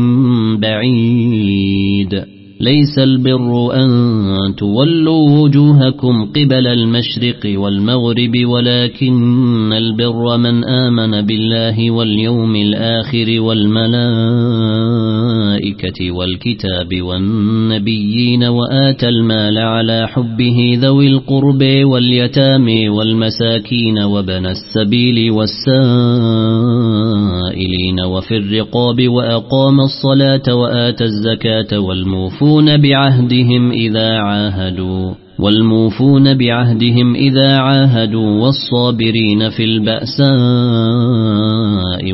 بعيد ليس البر أن تولوا وجوهكم قبل المشرق والمغرب ولكن البر من آمن بالله واليوم الآخر والملائكة الملائكة والكتاب والنبيين وآتى المال على حبه ذوي القرب واليتامى والمساكين وابن السبيل والسائلين وفي الرقاب وأقام الصلاة وآتى الزكاة والموفون بعهدهم إذا عاهدوا والصابرين في البأساء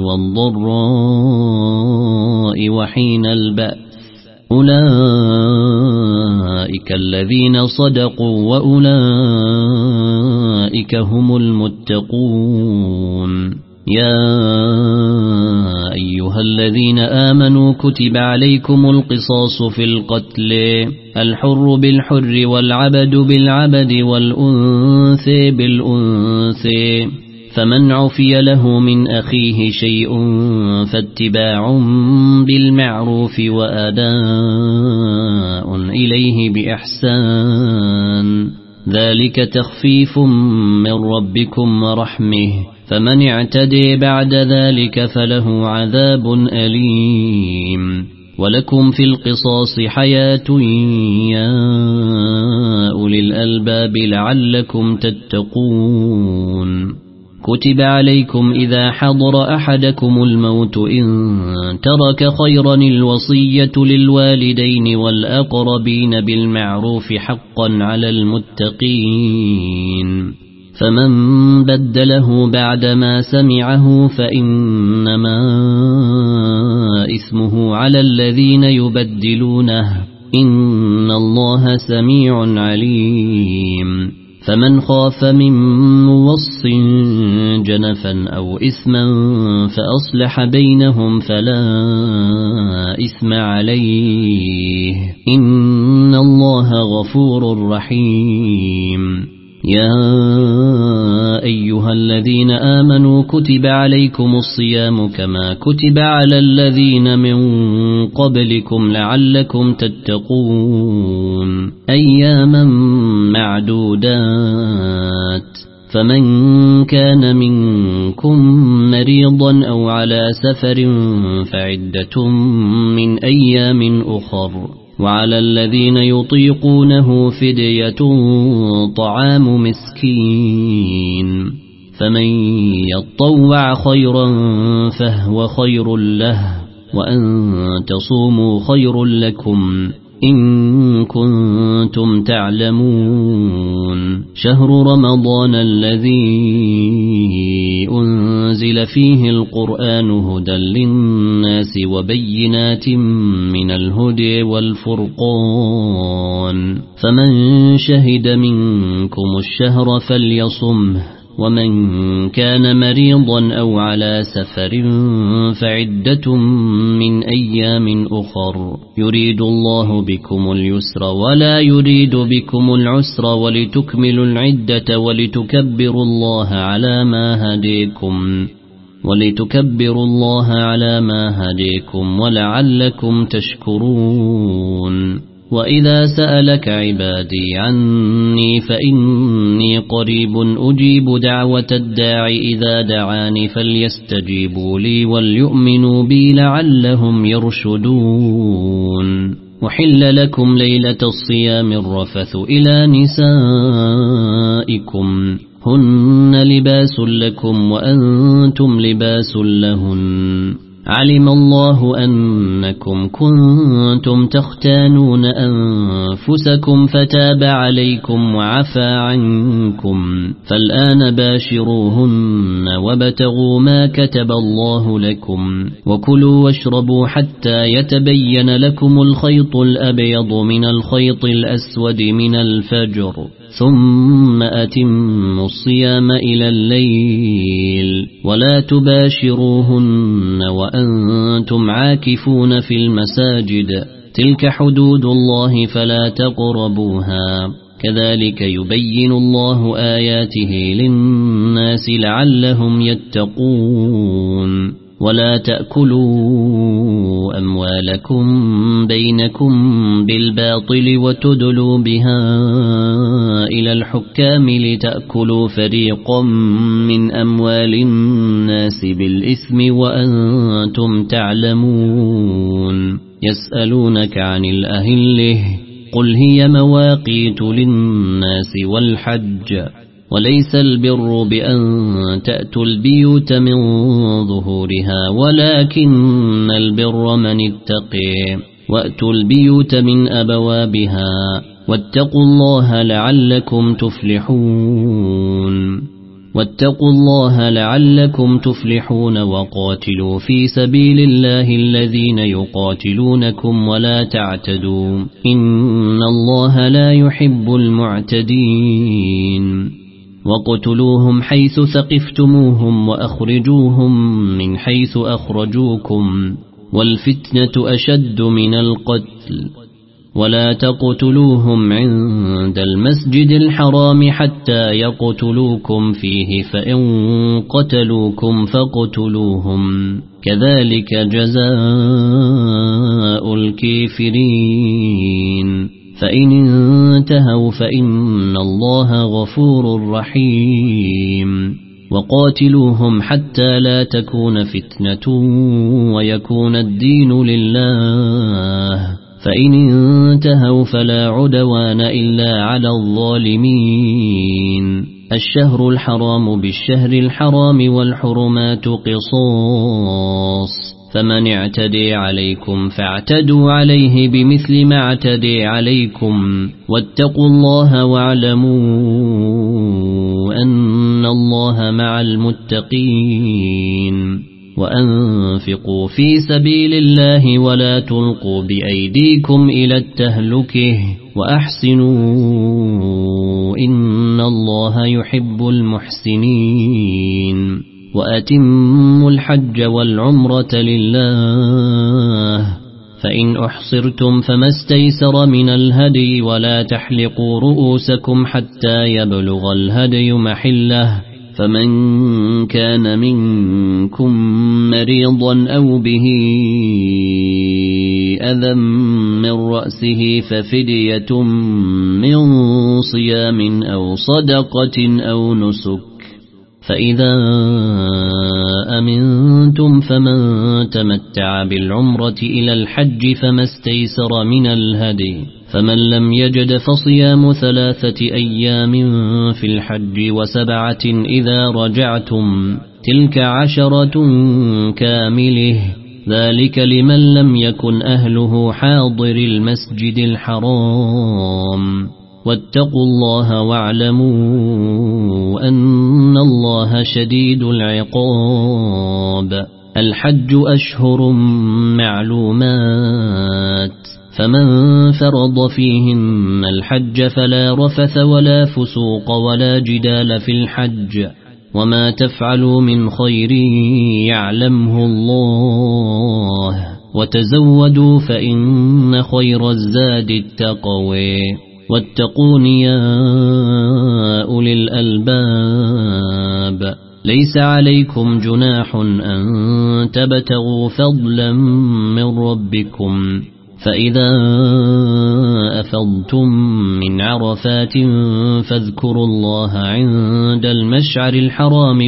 والضراء وحين البأس أولئك الذين صدقوا وأولئك هم المتقون يا أيها الذين آمنوا كتب عليكم القصاص في القتل الحر بالحر والعبد بالعبد والأنثى بالأنثى فمن عفي له من أخيه شيء فاتباع بالمعروف وأداء إليه بإحسان ذلك تخفيف من ربكم ورحمه فمن اعتدي بعد ذلك فله عذاب أليم ولكم في القصاص حياة يا أولي الألباب لعلكم تتقون كتب عليكم إذا حضر أحدكم الموت إن ترك خيرا الوصية للوالدين والأقربين بالمعروف حقا على المتقين فمن بدله بعدما سمعه فإنما إثمه على الذين يبدلونه إن الله سميع عليم فمن خاف من موص جنفا أو إثما فأصلح بينهم فلا إثم عليه إن الله غفور رحيم يا أيها الذين آمنوا كتب عليكم الصيام كما كتب على الذين من قبلكم لعلكم تتقون أياما معدودات فمن كان منكم مريضا أو على سفر فعدة من أيام أخر وعلى الذين يطيقونه فدية طعام مسكين فمن يطوع خيرا فهو خير له وأن تصوموا خير لكم إن كنتم تعلمون شهر رمضان الذي أنزل فيه القرآن هدى للناس وبينات من الهدى والفرقان فمن شهد منكم الشهر فليصمه ومن كان مريضا أو على سفر فعدة من أيام أخر يريد الله بكم اليسر ولا يريد بكم العسر ولتكملوا العدة ولتكبروا الله على ما هديكم ولعلكم تشكرون وإذا سألك عبادي عني فإني قريب أجيب دعوة الداع إذا دعاني فليستجيبوا لي وليؤمنوا بي لعلهم يرشدون وحل لكم ليلة الصيام الرفث إلى نسائكم هن لباس لكم وأنتم لباس لهن علم الله أنكم كنتم تختانون أنفسكم فتاب عليكم وعفى عنكم فالآن باشروهن وابتغوا ما كتب الله لكم وكلوا واشربوا حتى يتبين لكم الخيط الأبيض من الخيط الأسود من الفجر ثم أتموا الصيام إلى الليل ولا تباشروهن وأنتم عاكفون في المساجد تلك حدود الله فلا تقربوها كذلك يبين الله آياته للناس لعلهم يتقون ولا تأكلوا أموالكم بينكم بالباطل وتدلوا بها إلى الحكام لتأكلوا فريقا من أموال الناس بالإثم وأنتم تعلمون يسألونك عن الأهلة قل هي مواقيت للناس والحج وليس البر بأن تأتوا البيوت من ظهورها ولكن البر من اتقي وأتوا البيوت من أبوابها واتقوا الله لعلكم تفلحون وقاتلوا في سبيل الله الذين يقاتلونكم ولا تعتدوا إن الله لا يحب المعتدين وقتلوهم حيث ثقفتموهم وأخرجوهم من حيث أخرجوكم والفتنة أشد من القتل ولا تقتلوهم عند المسجد الحرام حتى يقتلوكم فيه فإن قتلوكم فاقتلوهم كذلك جزاء الكافرين فإن انتهوا فإن الله غفور رحيم وقاتلوهم حتى لا تكون فتنة ويكون الدين لله فإن انتهوا فلا عدوان إلا على الظالمين الشهر الحرام بالشهر الحرام والحرمات قصاص فمن اعتدي عليكم فاعتدوا عليه بمثل ما اعتدي عليكم واتقوا الله واعلموا أن الله مع المتقين وأنفقوا في سبيل الله ولا تلقوا بأيديكم إلى التهلكة وأحسنوا إن الله يحب المحسنين وأتموا الحج والعمرة لله فإن أحصرتم فما استيسر من الهدي ولا تحلقوا رؤوسكم حتى يبلغ الهدي محله فمن كان منكم مريضا أو به أذى من رأسه ففدية من صيام أو صدقة أو نسك فإذا أمنتم فمن تمتع بالعمرة إلى الحج فما استيسر من الهدي فمن لم يجد فصيام 3 أيام في الحج و7 إذا رجعتم تلك 10 كامله ذلك لمن لم يكن أهله حاضر المسجد الحرام واتقوا الله واعلموا أن الله شديد العقاب الحج أشهر معلومات فمن فرض فيهن الحج فلا رفث ولا فسوق ولا جدال في الحج وما تفعلوا من خير يعلمه الله وتزودوا فإن خير الزاد التقوى واتقون يا أولي الألباب ليس عليكم جناح أن تبتغوا فضلا من ربكم فإذا أفضتم من عرفات فاذكروا الله عند المشعر الحرام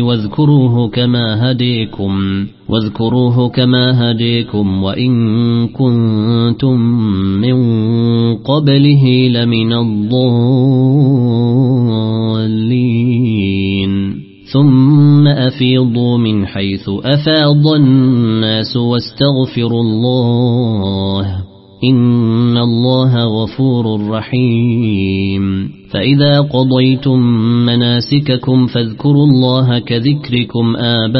واذكروه كما هديكم وإن كنتم من قبله لمن الضالين ثم أفيضوا من حيث أفاض الناس واستغفروا الله إن الله غفور رحيم فإذا قضيتم مناسككم فاذكروا الله كذكركم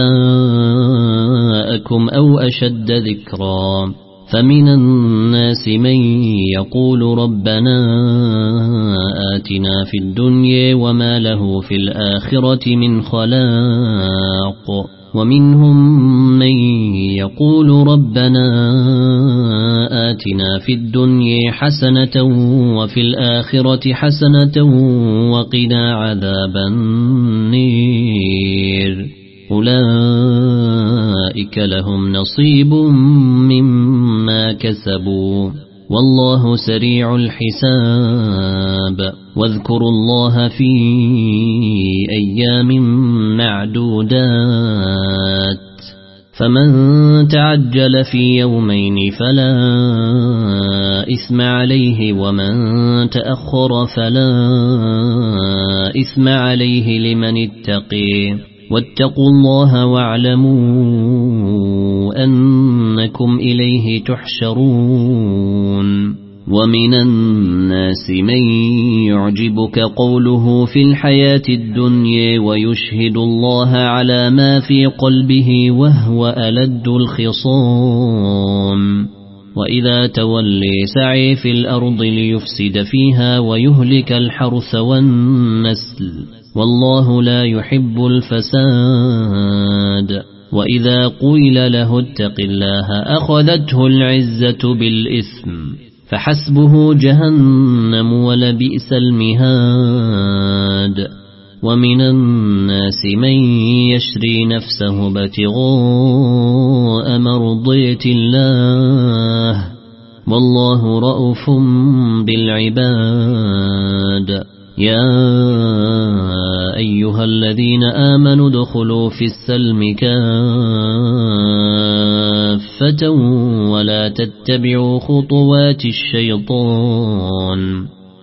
آباءكم أو أشد ذكرا فمن الناس من يقول ربنا آتنا في الدنيا وما له في الآخرة من خلاق ومنهم من يقول ربنا آتنا في الدنيا حسنة وفي الآخرة حسنة وقنا عذاب النير أولئك لهم نصيب مما كسبوا والله سريع الحساب واذكروا الله في أيام معدودات فمن تعجل في يومين فلا إثم عليه ومن تأخر فلا إثم عليه لمن اتقي واتقوا الله واعلموا أنكم إليه تحشرون ومن الناس من يعجبك قوله في الحياة الدنيا ويشهد الله على ما في قلبه وهو ألد الخصام وإذا تولي سعي في الأرض ليفسد فيها ويهلك الحرث والنسل والله لا يحب الفساد وإذا قيل له اتق الله أخذته العزة بالإثم فحسبه جهنم ولبئس المهاد ومن الناس من يشري نفسه ابتغاء مرضية الله والله رؤوف بالعباد يا أيها الذين آمنوا ادخلوا في السلم كافة ولا تتبعوا خطوات الشيطان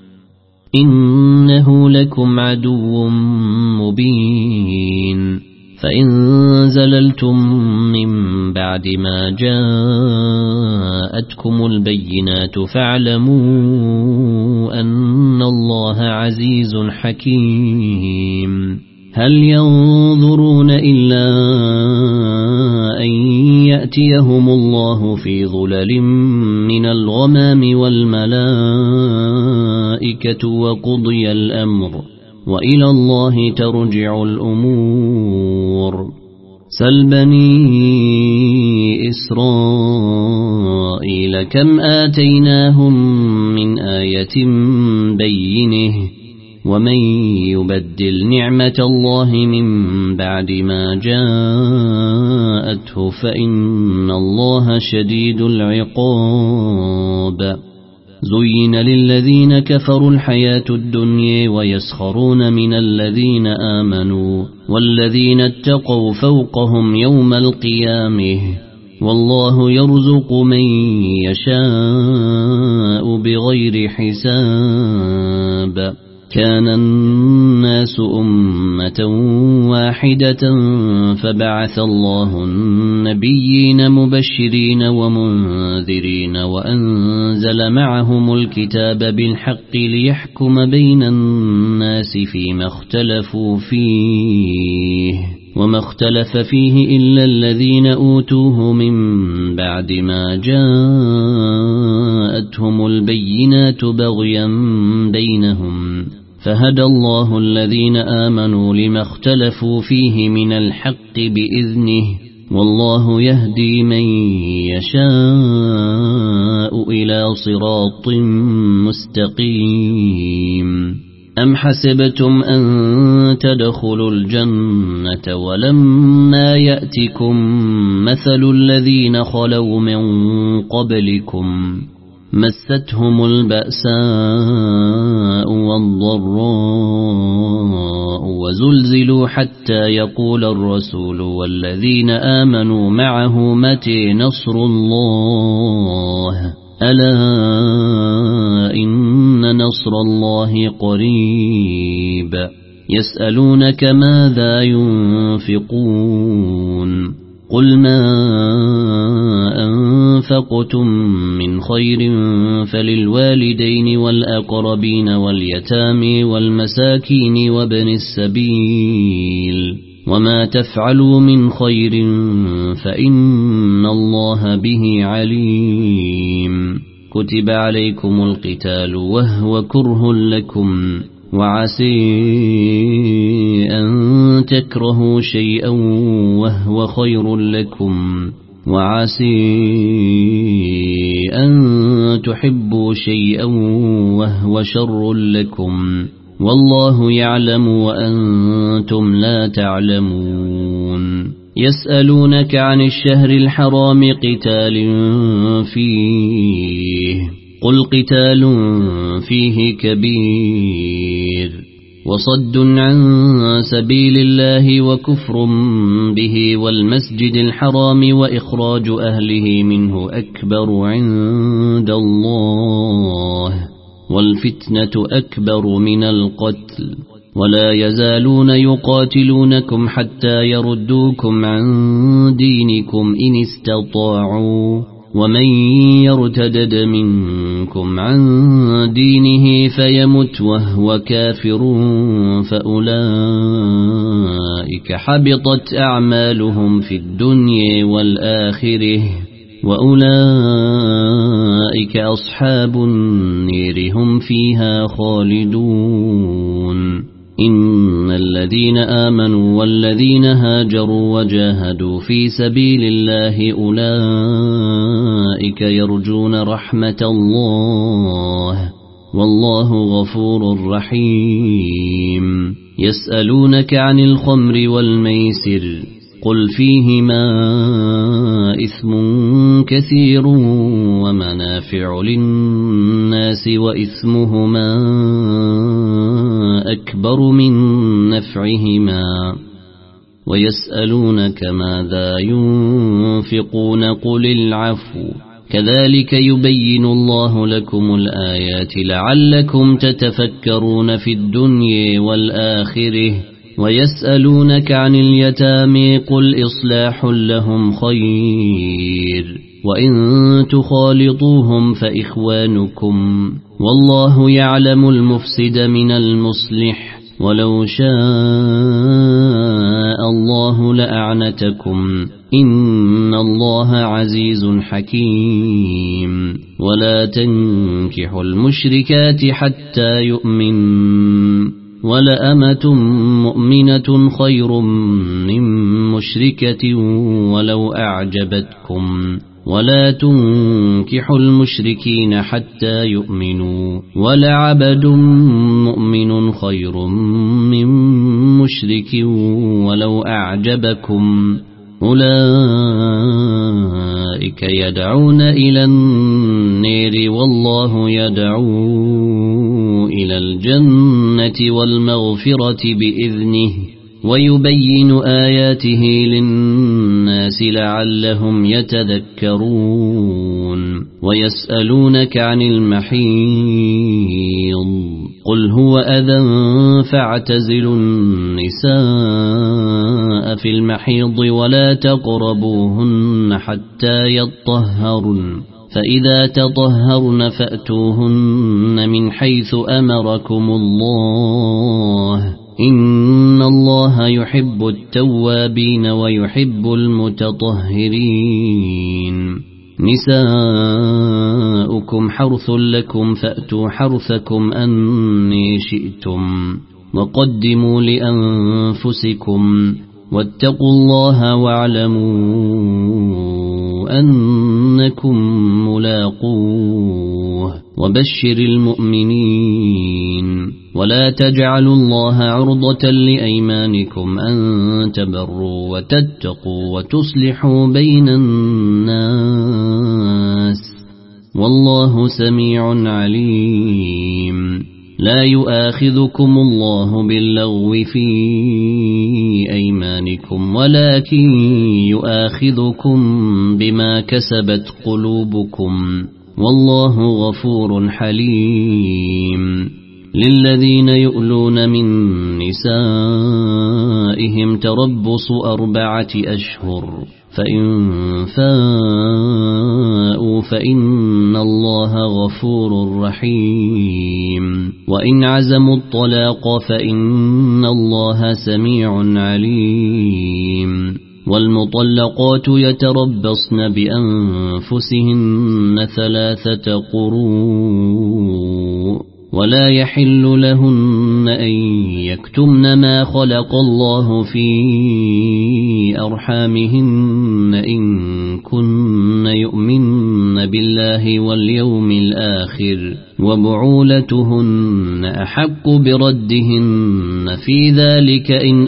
إنه لكم عدو مبين فإن زللتم من بعد ما جاءتكم البينات فاعلموا أن الله عزيز حكيم هل ينظرون إلا أن يأتيهم الله في ظلل من الغمام والملائكة وقضي الأمر وإلى الله ترجع الأمور سل بني إسرائيل كم آتيناهم من آية بينه ومن يبدل نعمة الله من بعد ما جاءته فإن الله شديد العقاب زين للذين كفروا الحياة الدنيا ويسخرون من الذين آمنوا والذين اتقوا فوقهم يوم القيامة والله يرزق من يشاء بغير حساب كان الناس أمة واحدة فبعث الله النبيين مبشرين ومنذرين وأنزل معهم الكتاب بالحق ليحكم بين الناس فيما اختلفوا فيه وما اختلف فيه إلا الذين أوتوه من بعد ما جاءتهم البينات بغيا بينهم فهدى الله الذين آمنوا لما اختلفوا فيه من الحق بإذنه والله يهدي من يشاء إلى صراط مستقيم أم حسبتم أن تدخلوا الجنة ولما يأتكم مثل الذين خلوا من قبلكم مستهم البأساء والضراء وزلزلوا حتى يقول الرسول والذين آمنوا معه متى نصر الله ألا إن نصر الله قريب يسألونك ماذا ينفقون قل ما أنفقتم من خير فللوالدين والأقربين واليتامى والمساكين وابن السبيل وما تفعلوا من خير فإن الله به عليم كتب عليكم القتال وهو كره لكم وعسى أن تكرهوا شيئا وهو خير لكم وعسى أن تحبوا شيئا وهو شر لكم والله يعلم وأنتم لا تعلمون يسألونك عن الشهر الحرام قتال فيه قل قتال فيه كبير وصد عن سبيل الله وكفر به والمسجد الحرام وإخراج أهله منه أكبر عند الله والفتنة أكبر من القتل ولا يزالون يقاتلونكم حتى يردوكم عن دينكم إن استطاعوا ومن يرتدد منكم عن دينه فيمت وهو كافر فأولئك حبطت أعمالهم في الدنيا والآخرة وأولئك أصحاب النير هم فيها خالدون إن الذين آمنوا والذين هاجروا وجاهدوا في سبيل الله أولئك يرجون رحمة الله والله غفور رحيم يسألونك عن الخمر والميسر قل فيهما إثم كثير ومنافع للناس وإثمهما أكبر من نفعهما ويسألونك ماذا ينفقون قل العفو كذلك يبين الله لكم الآيات لعلكم تتفكرون في الدنيا والآخرة ويسألونك عن اليتامى قل إصلاح لهم خير وإن تخالطوهم فإخوانكم والله يعلم المفسد من المصلح ولو شاء الله لأعنتكم إن الله عزيز حكيم ولا تنكحوا المشركات حتى يؤمنوا ولأمة مؤمنة خير من مشركة ولو أعجبتكم ولا تنكحوا المشركين حتى يؤمنوا ولعبد مؤمن خير من مشرك ولو أعجبكم أولئك يدعون إلى النار والله يدعو إلى الجنة والمغفرة بإذنه ويبين آياته للناس لعلهم يتذكرون ويسألونك عن المحيض قل هو أذى فاعتزلوا النساء في المحيض ولا تقربوهن حتى يطهرن فإذا تطهرن فأتوهن من حيث أمركم الله إن الله يحب التوابين ويحب المتطهرين نساؤكم حرث لكم فأتوا حرثكم أني شئتم وقدموا لأنفسكم واتقوا الله واعلموا أنكم ملاقوه وبشر المؤمنين ولا تجعلوا الله عرضة لأيمانكم أن تبروا وتتقوا وتصلحوا بين الناس والله سميع عليم لا يؤاخذكم الله باللغو في أيمانكم ولكن يؤاخذكم بما كسبت قلوبكم والله غفور حليم للذين يؤلون من نسائهم تربص 4 أشهر فإن فاءوا فإن الله غفور رحيم وإن عزموا الطلاق فإن الله سميع عليم والمطلقات يتربصن بأنفسهن 3 قروء ولا يحل لهن أن يكتمن ما خلق الله في أرحامهن إن كن يؤمن بالله واليوم الآخر وبعولتهن أحق بردهن في ذلك إن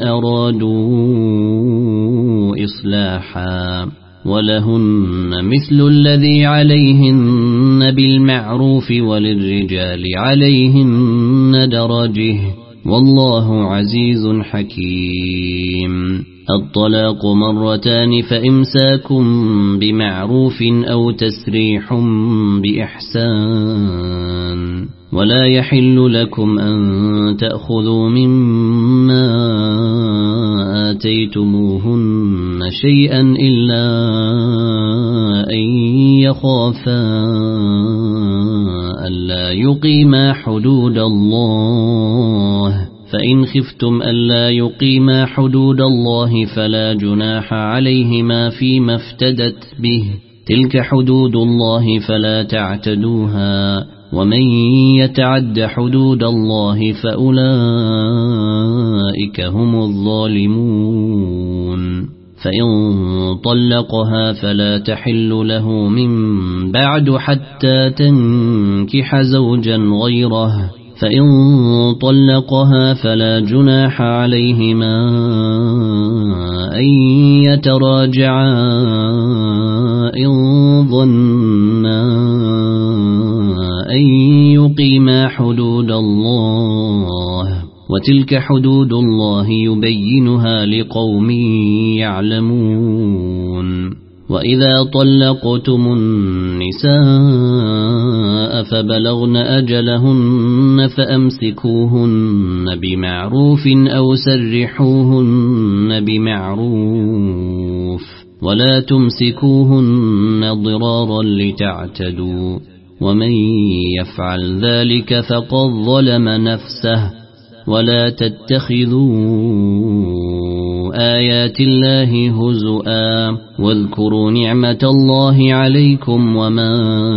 أرادوا إصلاحا ولهن مثل الذي عليهن بالمعروف وللرجال عليهن درجه والله عزيز حكيم. الطلاق مرتان فإمساكم بمعروف أو تسريح بإحسان ولا يحل لكم أن تأخذوا مما آتيتموهن شيئا إلا أن يخافا ألا يقيما حدود الله فإن خفتم ألا يقيما حدود الله فلا جناح عليهما فيما افتدت به تلك حدود الله فلا تعتدوها ومن يتعد حدود الله فأولئك هم الظالمون. فإن طلقها فلا تحل له من بعد حتى تنكح زوجا غيره فإن طلقها فلا جناح عليهما أن يتراجعا إن ظنا أن يقيما حدود الله وتلك حدود الله يبينها لقوم يعلمون. وإذا طلقتم النساء فبلغن أجلهن فأمسكوهن بمعروف أو سرحوهن بمعروف ولا تمسكوهن ضرارا لتعتدوا ومن يفعل ذلك فقد ظلم نفسه. ولا تتخذوا آيات الله هزؤا واذكروا نعمة الله عليكم وما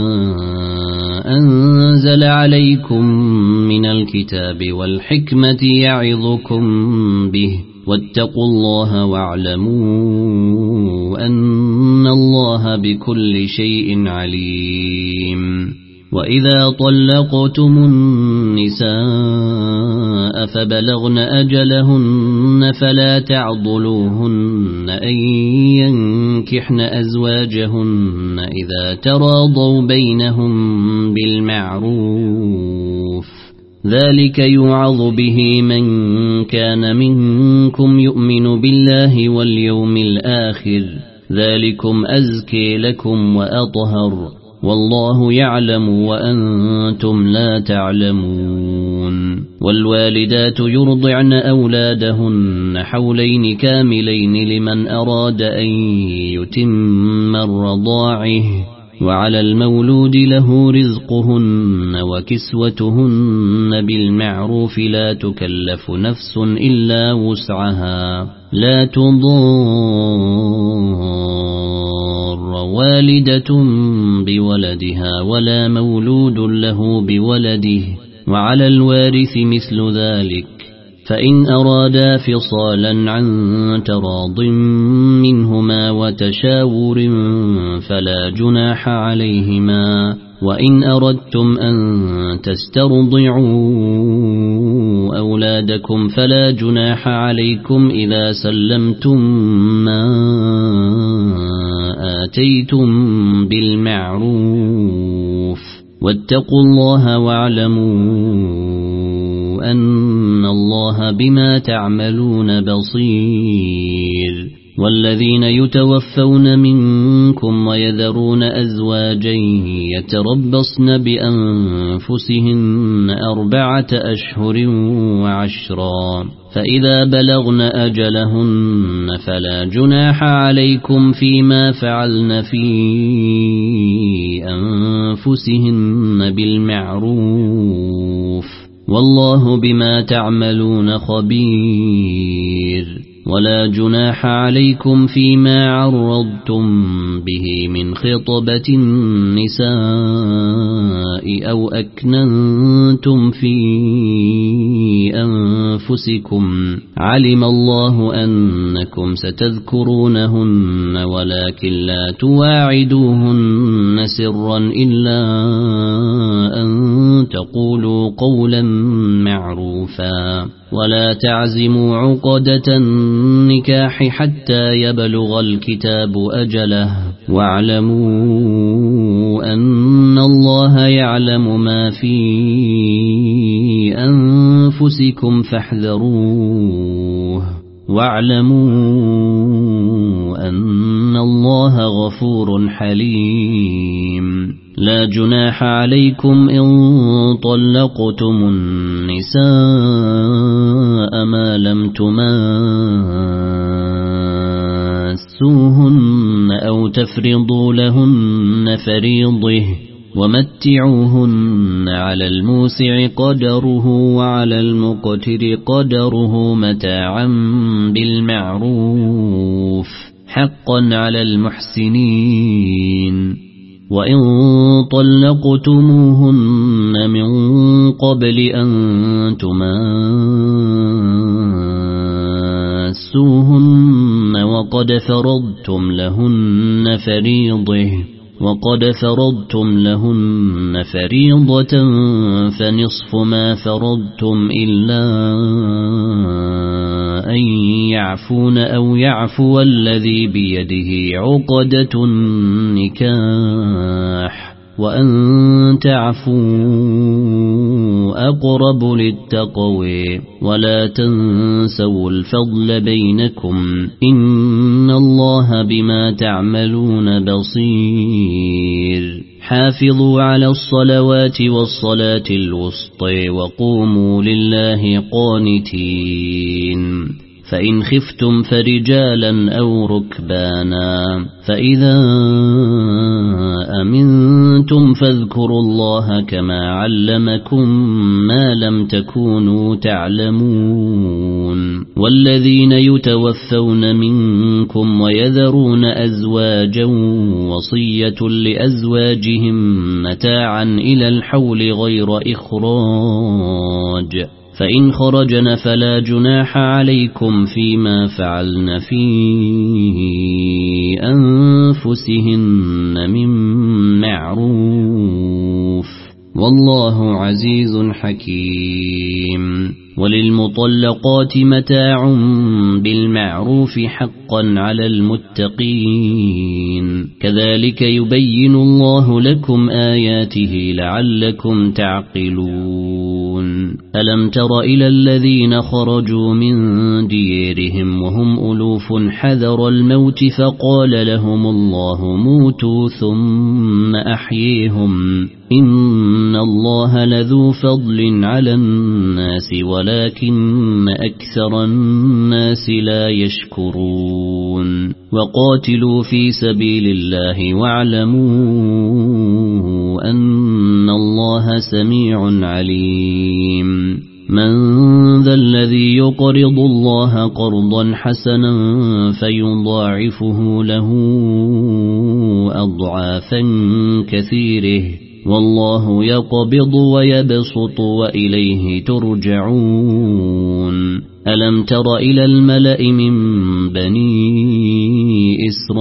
أنزل عليكم من الكتاب والحكمة يعظكم به واتقوا الله واعلموا أن الله بكل شيء عليم. وإذا طلقتم النساء فبلغن أجلهن فلا تعضلوهن أن ينكحن أزواجهن إذا تراضوا بينهم بالمعروف ذلك يوعظ به من كان منكم يؤمن بالله واليوم الآخر ذلكم أزكي لكم وأطهر والله يعلم وأنتم لا تعلمون. والوالدات يرضعن أولادهن حولين كاملين لمن أراد أن يتم الرضاعه وعلى المولود له رزقهن وكسوتهن بالمعروف لا تكلف نفس إلا وسعها لا تضار والدة بولدها ولا مولود له بولده وعلى الوارث مثل ذلك فإن أرادا فصالا عن تراض منهما وتشاور فلا جناح عليهما. وإن أردتم أن تسترضعوا أولادكم فلا جناح عليكم إذا سلمتم ما آتيتم بالمعروف واتقوا الله واعلموا أن الله بما تعملون بصير. والذين يتوفون منكم ويذرون أزواجا يتربصن بأنفسهن 4 أشهر و10 فإذا بلغن أجلهن فلا جناح عليكم فيما فعلن في أنفسهن بالمعروف والله بما تعملون خبير. ولا جناح عليكم فيما عرضتم به من خطبة النساء أو أكننتم في أنفسكم علم الله أنكم ستذكرونهن ولكن لا تواعدوهن سرا إلا أن تقولوا قولا معروفا. ولا تعزموا عقدة النكاح حتى يبلغ الكتاب أجله واعلموا أن الله يعلم ما في أنفسكم أنفسكم فاحذروه واعلموا أن الله غفور حليم لا جناح عليكم إن طلقتم النساء ما لم تماسوهن أو تفرضوا لهن فريضة ومتعوهن على الموسع قدره وعلى المقتر قدره متاعا بالمعروف حقا على المحسنين وإن طلقتموهن من قبل أن تماسوهن وقد فرضتم لهن فريضة فنصف ما فرضتم إلا أن يعفون أو يعفو الذي بيده عقدة النكاح وأن تعفوا أقرب للتقوى ولا تنسوا الفضل بينكم إن الله بما تعملون بصير حافظوا على الصلوات والصلاة الوسطى وقوموا لله قانتين فإن خفتم فرجالا أو ركبانا فإذا أمنتم فاذكروا الله كما علمكم ما لم تكونوا تعلمون والذين يتوفون منكم ويذرون أزواجا وصية لأزواجهم متاعا إلى الحول غير إخراج فإن خرجن فلا جناح عليكم فيما فعلن في أنفسهن من معروف والله عزيز حكيم وللمطلقات متاع بالمعروف حقا على المتقين كذلك يبين الله لكم آياته لعلكم تعقلون ألم تر إلى الذين خرجوا من ديارهم وهم ألوف حذر الموت فقال لهم الله موتوا ثم أحييهم إن الله لذو فضل على الناس ولكن أكثر الناس لا يشكرون وقاتلوا في سبيل الله واعلموا أن الله سميع عليم من ذا الذي يقرض الله قرضا حسنا فيضاعفه له أضعافا كثيره والله يقبض ويبسط وإليه ترجعون ألم تر إلى الملأ من بني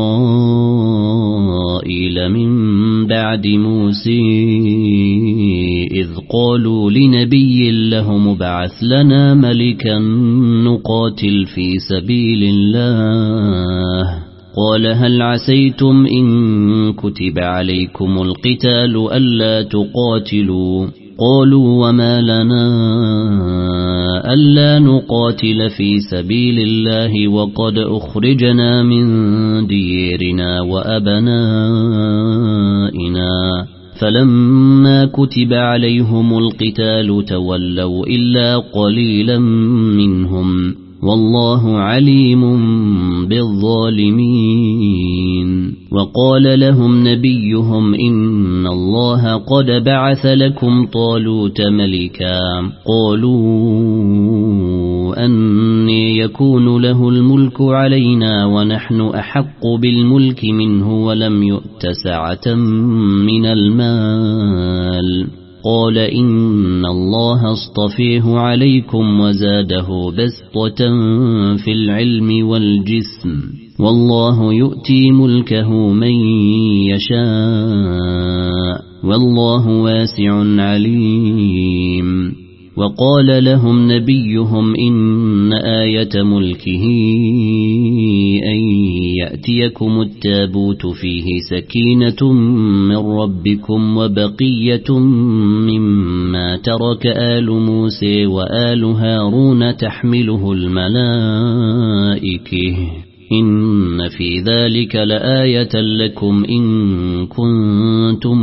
إسرائيل من بعد موسى إذ قالوا لنبي له مبعث لنا ملكا نقاتل في سبيل الله قال هل عسيتم إن كتب عليكم القتال ألا تقاتلوا قالوا وما لنا ألا نقاتل في سبيل الله وقد أخرجنا من ديارنا وأبنائنا فلما كتب عليهم القتال تولوا إلا قليلا منهم والله عليم بالظالمين وقال لهم نبيهم إن الله قد بعث لكم طالوت ملكا قالوا أني يكون له الملك علينا ونحن أحق بالملك منه ولم يؤت سعة من المال قال إن الله اصطفيه عليكم وزاده بسطة في العلم والجسم والله يؤتي ملكه من يشاء والله واسع عليم وقال لهم نبيهم إن آية ملكه أن يأتيكم التابوت فيه سكينة من ربكم وبقية مما ترك آل موسى وآل هارون تحمله الملائكة إن في ذلك لآية لكم إن كنتم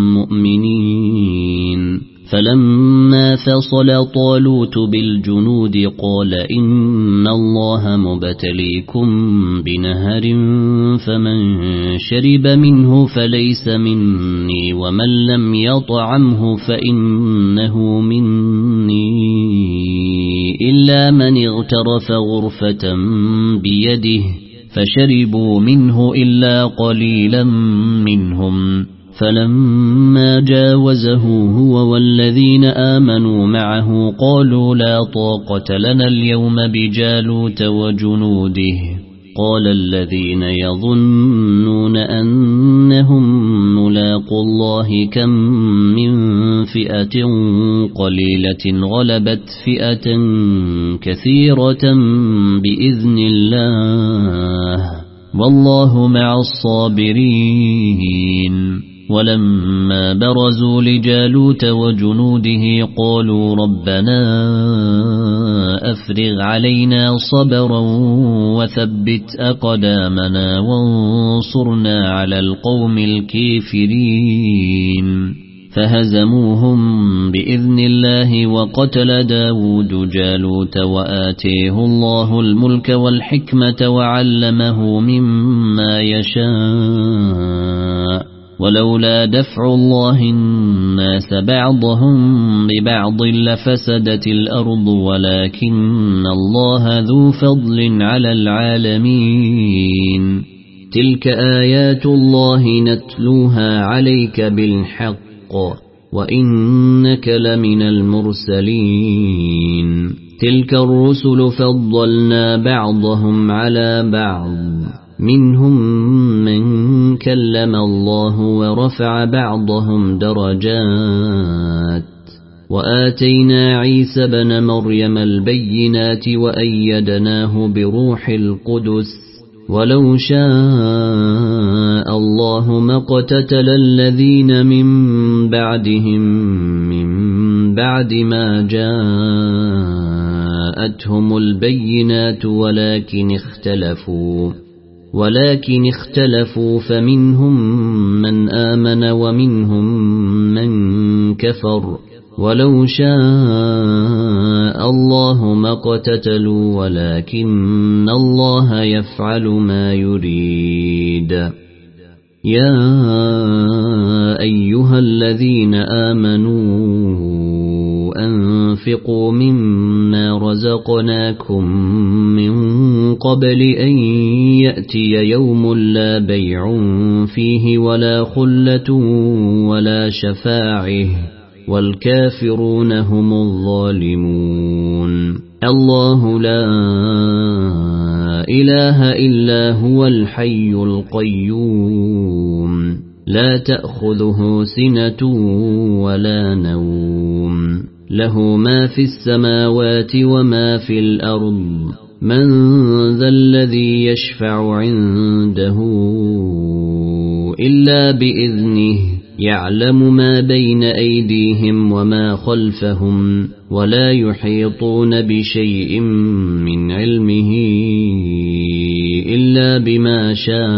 مؤمنين فلما فصل طالوت بالجنود قال إن الله مبتليكم بنهر فمن شرب منه فليس مني ومن لم يطعمه فإنه مني إلا من اغترف غرفة بيده فشربوا منه إلا قليلا منهم فلما جاوزه هو والذين آمنوا معه قالوا لا طاقة لنا اليوم بجالوت وجنوده قال الذين يظنون أنهم ملاقوا الله كم من فئة قليلة غلبت فئة كثيرة بإذن الله والله مع الصابرين ولما برزوا لجالوت وجنوده قالوا ربنا أفرغ علينا صبرا وثبت أقدامنا وانصرنا على القوم الكافرين فهزموهم بإذن الله وقتل داود جالوت وآتيه الله الملك والحكمة وعلمه مما يشاء ولولا دفع الله الناس بعضهم ببعض لفسدت الأرض ولكن الله ذو فضل على العالمين تلك آيات الله نتلوها عليك بالحق وإنك لمن المرسلين تلك الرسل فضلنا بعضهم على بعض منهم من كلم الله ورفع بعضهم درجات وآتينا عيسى بن مريم البينات وأيدناه بروح القدس ولو شاء الله ما اقتتل الذين من بعدهم من بعد ما جاءتهم البينات ولكن اختلفوا فمنهم من آمن ومنهم من كفر ولو شاء الله ما اقتتلوا ولكن الله يفعل ما يريد يا أيها الذين آمنوا أنفقوا مما رزقناكم من قبل أن يأتي يوم لا بيع فيه ولا خلة ولا شفاعة والكافرون هم الظالمون الله لا إله إلا هو الحي القيوم لا تأخذه سنة ولا نوم له ما في السماوات وما في الأرض من ذا الذي يشفع عنده إلا بإذنه يعلم ما بين أيديهم وما خلفهم ولا يحيطون بشيء من علمه إلا بما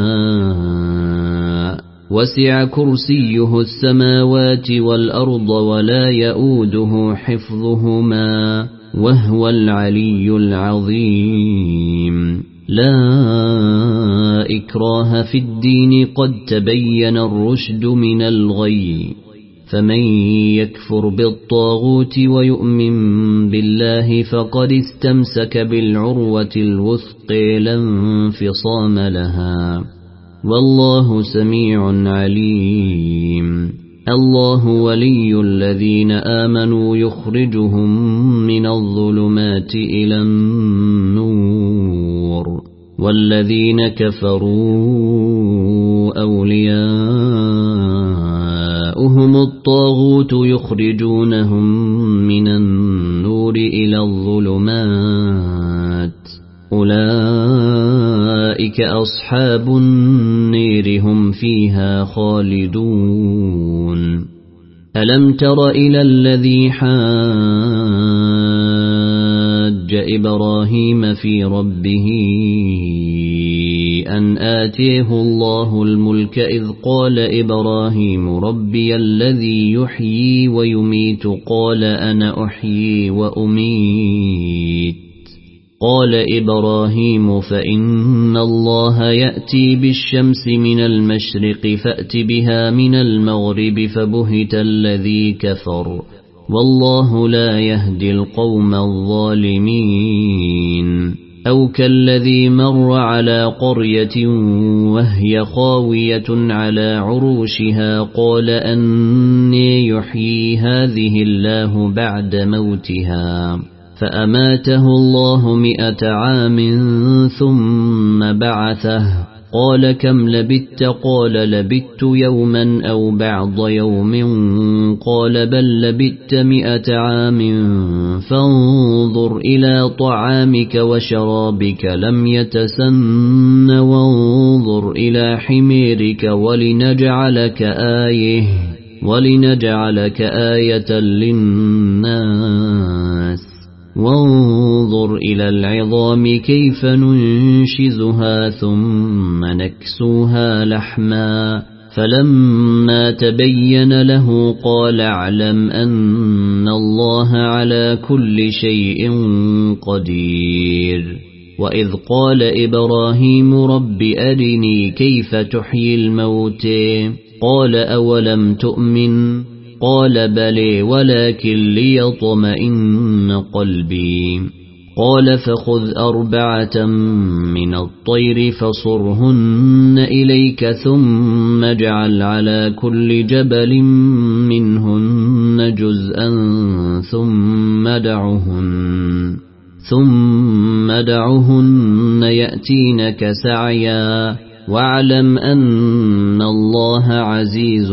شاء وسع كرسيه السماوات والأرض ولا يؤوده حفظهما وهو العلي العظيم لا إكراه في الدين قد تبين الرشد من الغي فمن يكفر بالطاغوت ويؤمن بالله فقد استمسك بالعروة الوثقى لا انفصام لها والله سميع عليم الله ولي الذين آمنوا يخرجهم من الظلمات إلى النور والذين كفروا أولياؤهم الطاغوت يخرجونهم من النور إلى الظلمات أولئك أولئك أصحاب النير هم فيها خالدون ألم تر إلى الذي حاج إبراهيم في ربه أن آتيه الله الملك إذ قال إبراهيم ربي الذي يحيي ويميت قال أنا أحيي وأميت قال إبراهيم فإن الله يأتي بالشمس من المشرق فأت بها من المغرب فبهت الذي كفر والله لا يهدي القوم الظالمين أو كالذي مر على قرية وهي خاوية على عروشها قال أني يحيي هذه الله بعد موتها فأماته الله 100 عام ثم بعثه قال كم لبثت قال لبثت يوما أو بعض يوم قال بل لبثت 100 عام فانظر إلى طعامك وشرابك لم يتسن وانظر إلى حميرك ولنجعلك آية للناس وانظر إلى العظام كيف ننشزها ثم نكسوها لحما فلما تبين له قال اعلم أن الله على كل شيء قدير وإذ قال إبراهيم رب أرني كيف تحيي الموت قال أولم تؤمن قال بلى ولكن ليطمئن قلبي قال فخذ 4 من الطير فصرهن إليك ثم اجعل على كل جبل منهن جزءا ثم دعهن يأتينك سعيا واعلم أن الله عزيز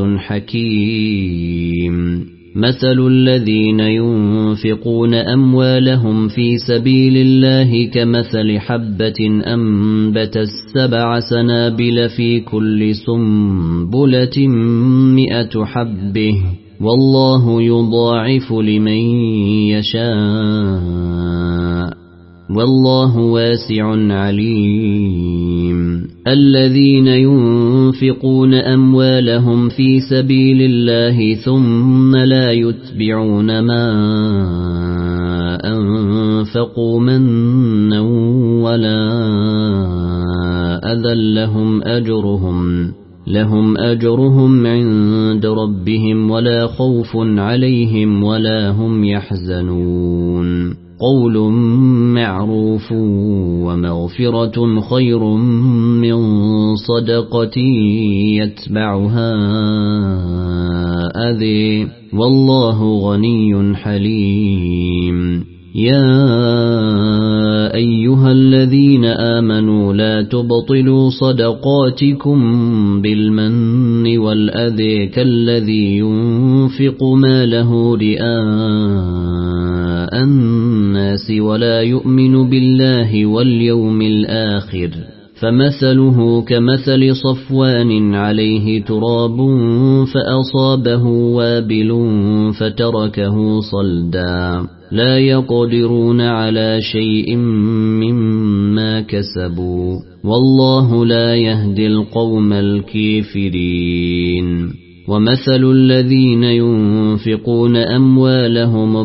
حكيم مثل الذين ينفقون أموالهم في سبيل الله كمثل حبة أنبتت 7 سنابل في كل سنبلة 100 حبة والله يضاعف لمن يشاء والله واسع عليم الذين ينفقون أموالهم في سبيل الله ثم لا يتبعون ما أنفقوا منا ولا أذى لهم أجرهم عند ربهم ولا خوف عليهم ولا هم يحزنون قول معروف ومغفرة خير من صدقة يتبعها أذى والله غني حليم يا أيها الذين آمنوا لا تبطلوا صدقاتكم بالمن والأذى كالذي ينفق ماله رئاء الناس ولا يؤمن بالله واليوم الآخر فمثله كمثل صفوان عليه تراب فأصابه وابل فتركه صلدا لا يقدرون على شيء مما كسبوا والله لا يهدي القوم الكافرين ومثل الذين ينفقون أموالهم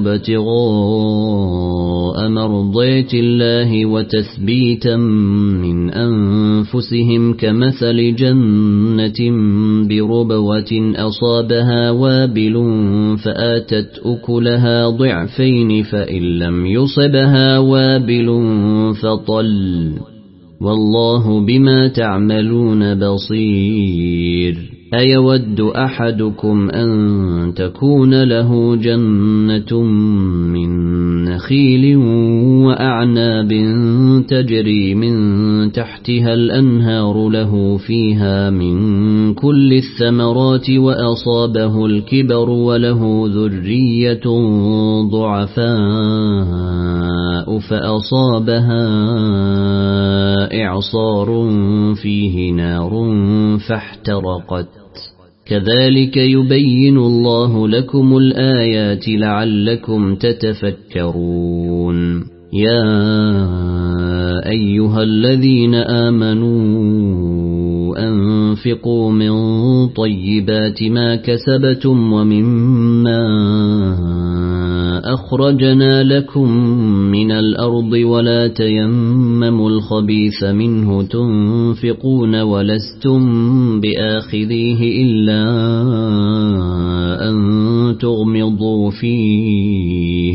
ابتغاء مرضات الله وتثبيتا من أنفسهم كمثل جنة بربوة أصابها وابل فآتت أكلها ضعفين فإن لم يصبها وابل فطل والله بما تعملون بصير أيود أحدكم أن تكون له جنة من نخيل وأعناب تجري من تحتها الأنهار له فيها من كل الثمرات وأصابه الكبر وله ذرية ضعفاء فأصابها إعصار فيه نار فاحترقت كذلك يبين الله لكم الآيات لعلكم تتفكرون يا أيها الذين آمنوا أنفقوا من طيبات ما كسبتم ومما أخرجنا لكم من الأرض ولا تيمموا الخبيث منه تنفقون ولستم بآخذيه إلا أن تغمضوا فيه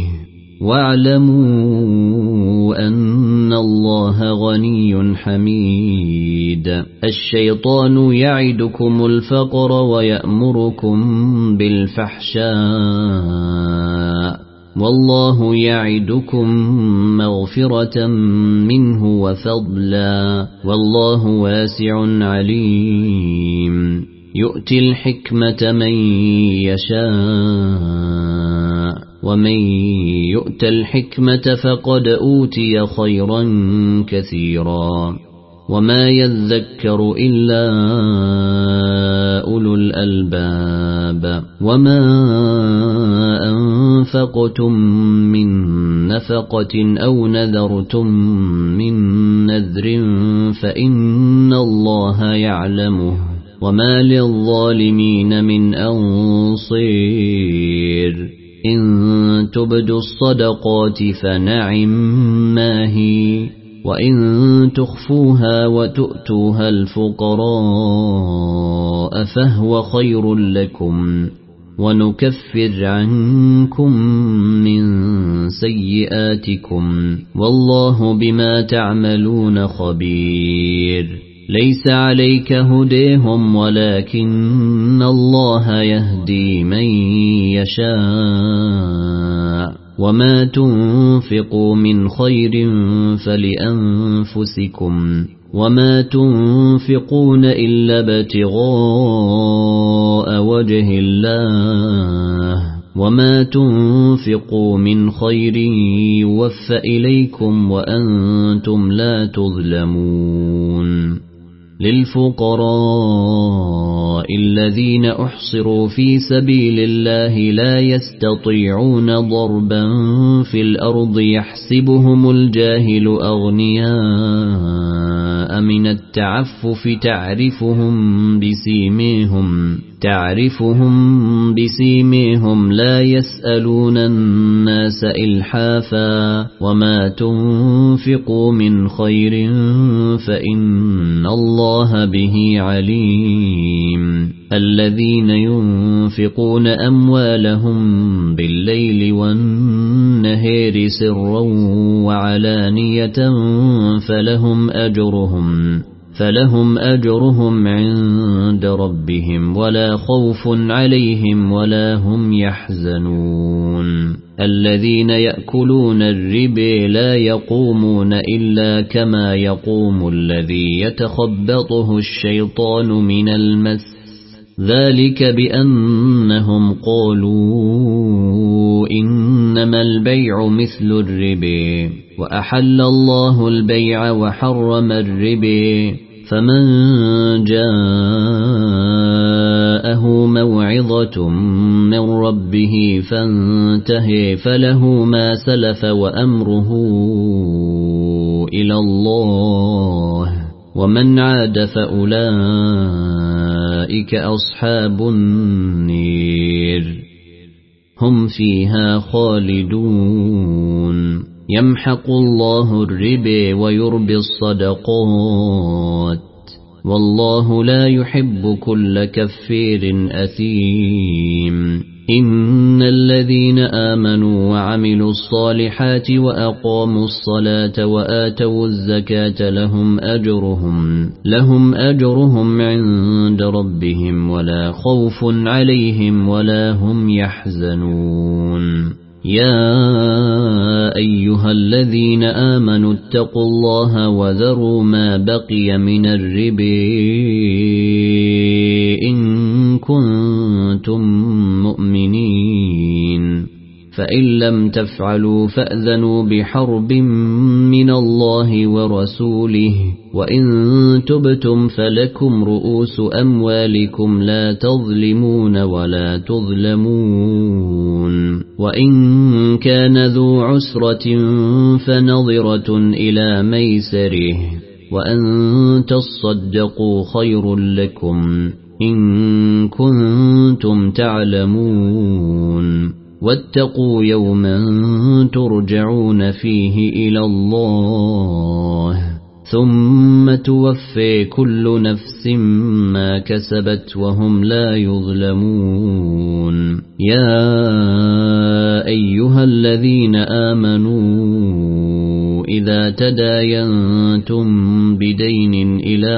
واعلموا أن الله غني حميد الشيطان يعدكم الفقر ويأمركم بالفحشاء والله يعدكم مغفرة منه وفضلا والله واسع عليم يؤتي الحكمة من يشاء ومن يؤت الحكمة فقد أوتي خيرا كثيرا وما يذكر إلا أولو الألباب وما أنفقتم من نفقة أو نذرتم من نذر فإن الله يعلمه وما للظالمين من أنصير إن تبدوا الصدقات فنعم ما هي وإن تخفوها وتؤتوها الفقراء فهو خير لكم ونكفر عنكم من سيئاتكم والله بما تعملون خبير ليس عليك هديهم ولكن الله يهدي من يشاء وما تنفقوا من خير فلأنفسكم وما تنفقون إلا ابتغاء وجه الله وما تنفقوا من خير يوفى إليكم وأنتم لا تظلمون للفقراء الذين أحصروا في سبيل الله لا يستطيعون ضربا في الأرض يحسبهم الجاهل أغنياء من التعفف تعرفهم بسيميهم لا يسألون الناس إلحافا وما تنفقوا من خير فإن الله به عليم الذين ينفقون أموالهم بالليل والنهار سرا وعلانية فلهم أجرهم عند ربهم ولا خوف عليهم ولا هم يحزنون الذين يأكلون الربا لا يقومون إلا كما يقوم الذي يتخبطه الشيطان من المس ذلك بأنهم قالوا إنما البيع مثل الربا وأحل الله البيع وحرم الربا فمن جاءه موعظة من ربه فانتهى فله ما سلف وأمره إلى الله ومن عاد فأولئك أصحاب النير هم فيها خالدون يمحق الله الربا ويربي الصدقات والله لا يحب كل كفير أثيم إن الذين آمنوا وعملوا الصالحات وأقاموا الصلاة وآتوا الزكاة لهم أجرهم عند ربهم ولا خوف عليهم ولا هم يحزنون يا أيها الذين آمنوا اتقوا الله وذروا ما بقي من الربا إن كنتم مؤمنين فإن لم تفعلوا فأذنوا بحرب من الله ورسوله وإن تبتم فلكم رؤوس أموالكم لا تظلمون ولا تظلمون وإن كان ذو عسرة فنظرة إلى ميسره وأن تصدقوا خير لكم إن كنتم تعلمون واتقوا يوما ترجعون فيه إلى الله ثم توفي كل نفس ما كسبت وهم لا يظلمون يا أيها الذين آمنوا إذا تداينتم بدين إلى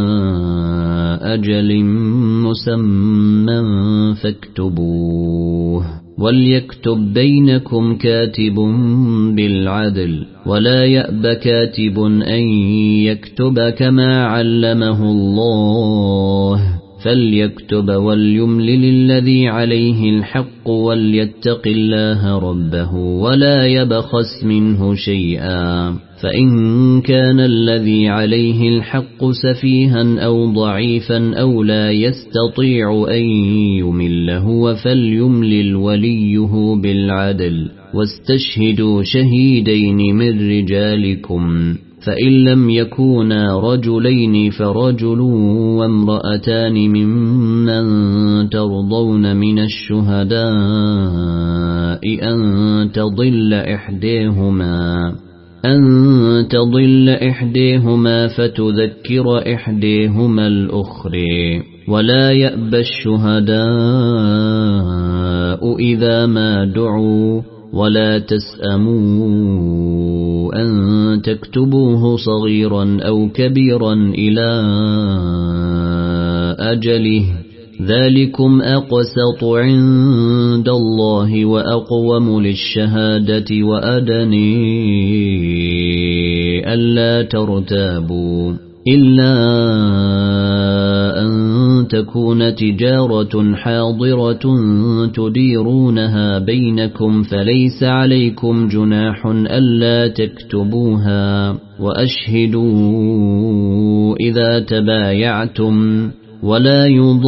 أجل مسمى فاكتبوه وليكتب بينكم كاتب بالعدل ولا يأب كاتب أن يكتب كما علمه الله فليكتب وليملل الذي عليه الحق وليتق الله ربه ولا يبخس منه شيئا فإن كان الذي عليه الحق سفيها أو ضعيفا أو لا يستطيع أن يمله فليملل وليه بالعدل واستشهدوا شهيدين من رجالكم فإن لم يكونا رجلين فرجل وامرأتان ممن ترضون من الشهداء أن تضل إحديهما فتذكر إحديهما الأخرى ولا يأبى الشهداء إذا ما دعوا ولا تسأموا أن تكتبوه صغيرا أو كبيرا إلى أجله ذلكم أقسط عند الله وأقوم للشهادة وأدني ألا ترتابوا إلا أن تكون تجارة حاضرة تديرونها بينكم فليس عليكم جناح ألا تكتبوها وأشهدوا إذا تبايعتم ولا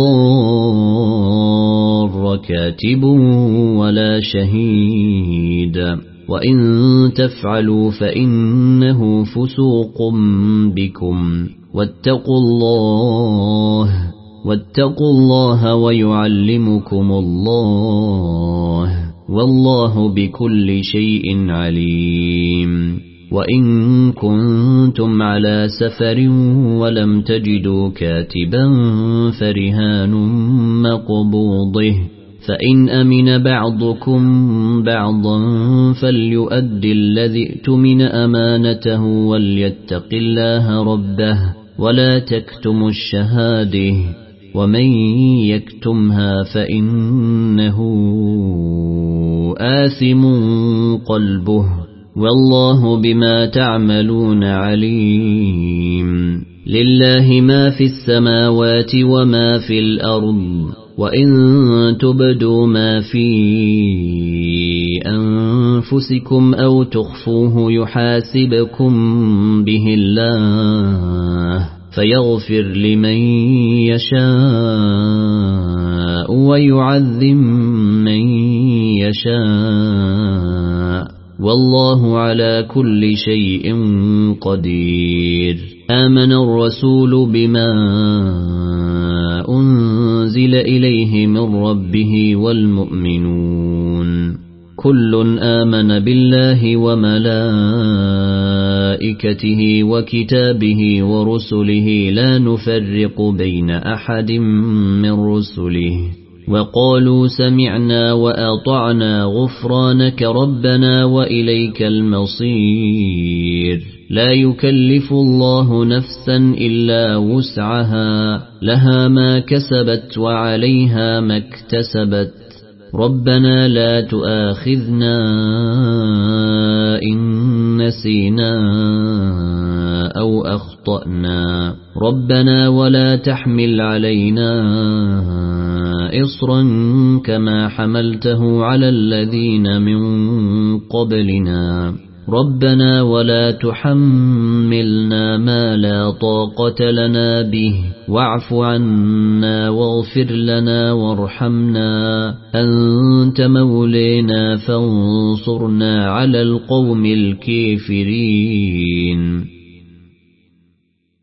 يضار كاتب ولا شهيد وإن تفعلوا فإنه فسوق بكم واتقوا الله ويعلمكم الله والله بكل شيء عليم وإن كنتم على سفر ولم تجدوا كاتبا فرهان مقبوضه فإن أمن بعضكم بعضا فليؤدي الذي ائتمن أمانته وليتق الله ربه ولا تكتموا الشهادة ومن يكتمها فإنه آثم قلبه والله بما تعملون عليم لله ما في السماوات وما في الأرض وإن تبدوا ما في أنفسكم أو تخفوه يحاسبكم به الله فيغفر لمن يشاء ويعذب من يشاء والله على كل شيء قدير آمن الرسول بما أنزل إليه من ربه والمؤمنون كل آمن بالله وملائكته وكتابه ورسله لا نفرق بين أحد من رسله وقالوا سمعنا وأطعنا غفرانك ربنا وإليك المصير لا يكلف الله نفسا إلا وسعها لها ما كسبت وعليها ما اكتسبت ربنا لا تؤاخذنا إن نسينا أو أخطأنا ربنا ولا تحمل علينا إصرا كما حملته على الذين من قبلنا ربنا ولا تحملنا ما لا طاقة لنا به واعف عنا واغفر لنا وارحمنا أنت مولينا فانصرنا على القوم الكافرين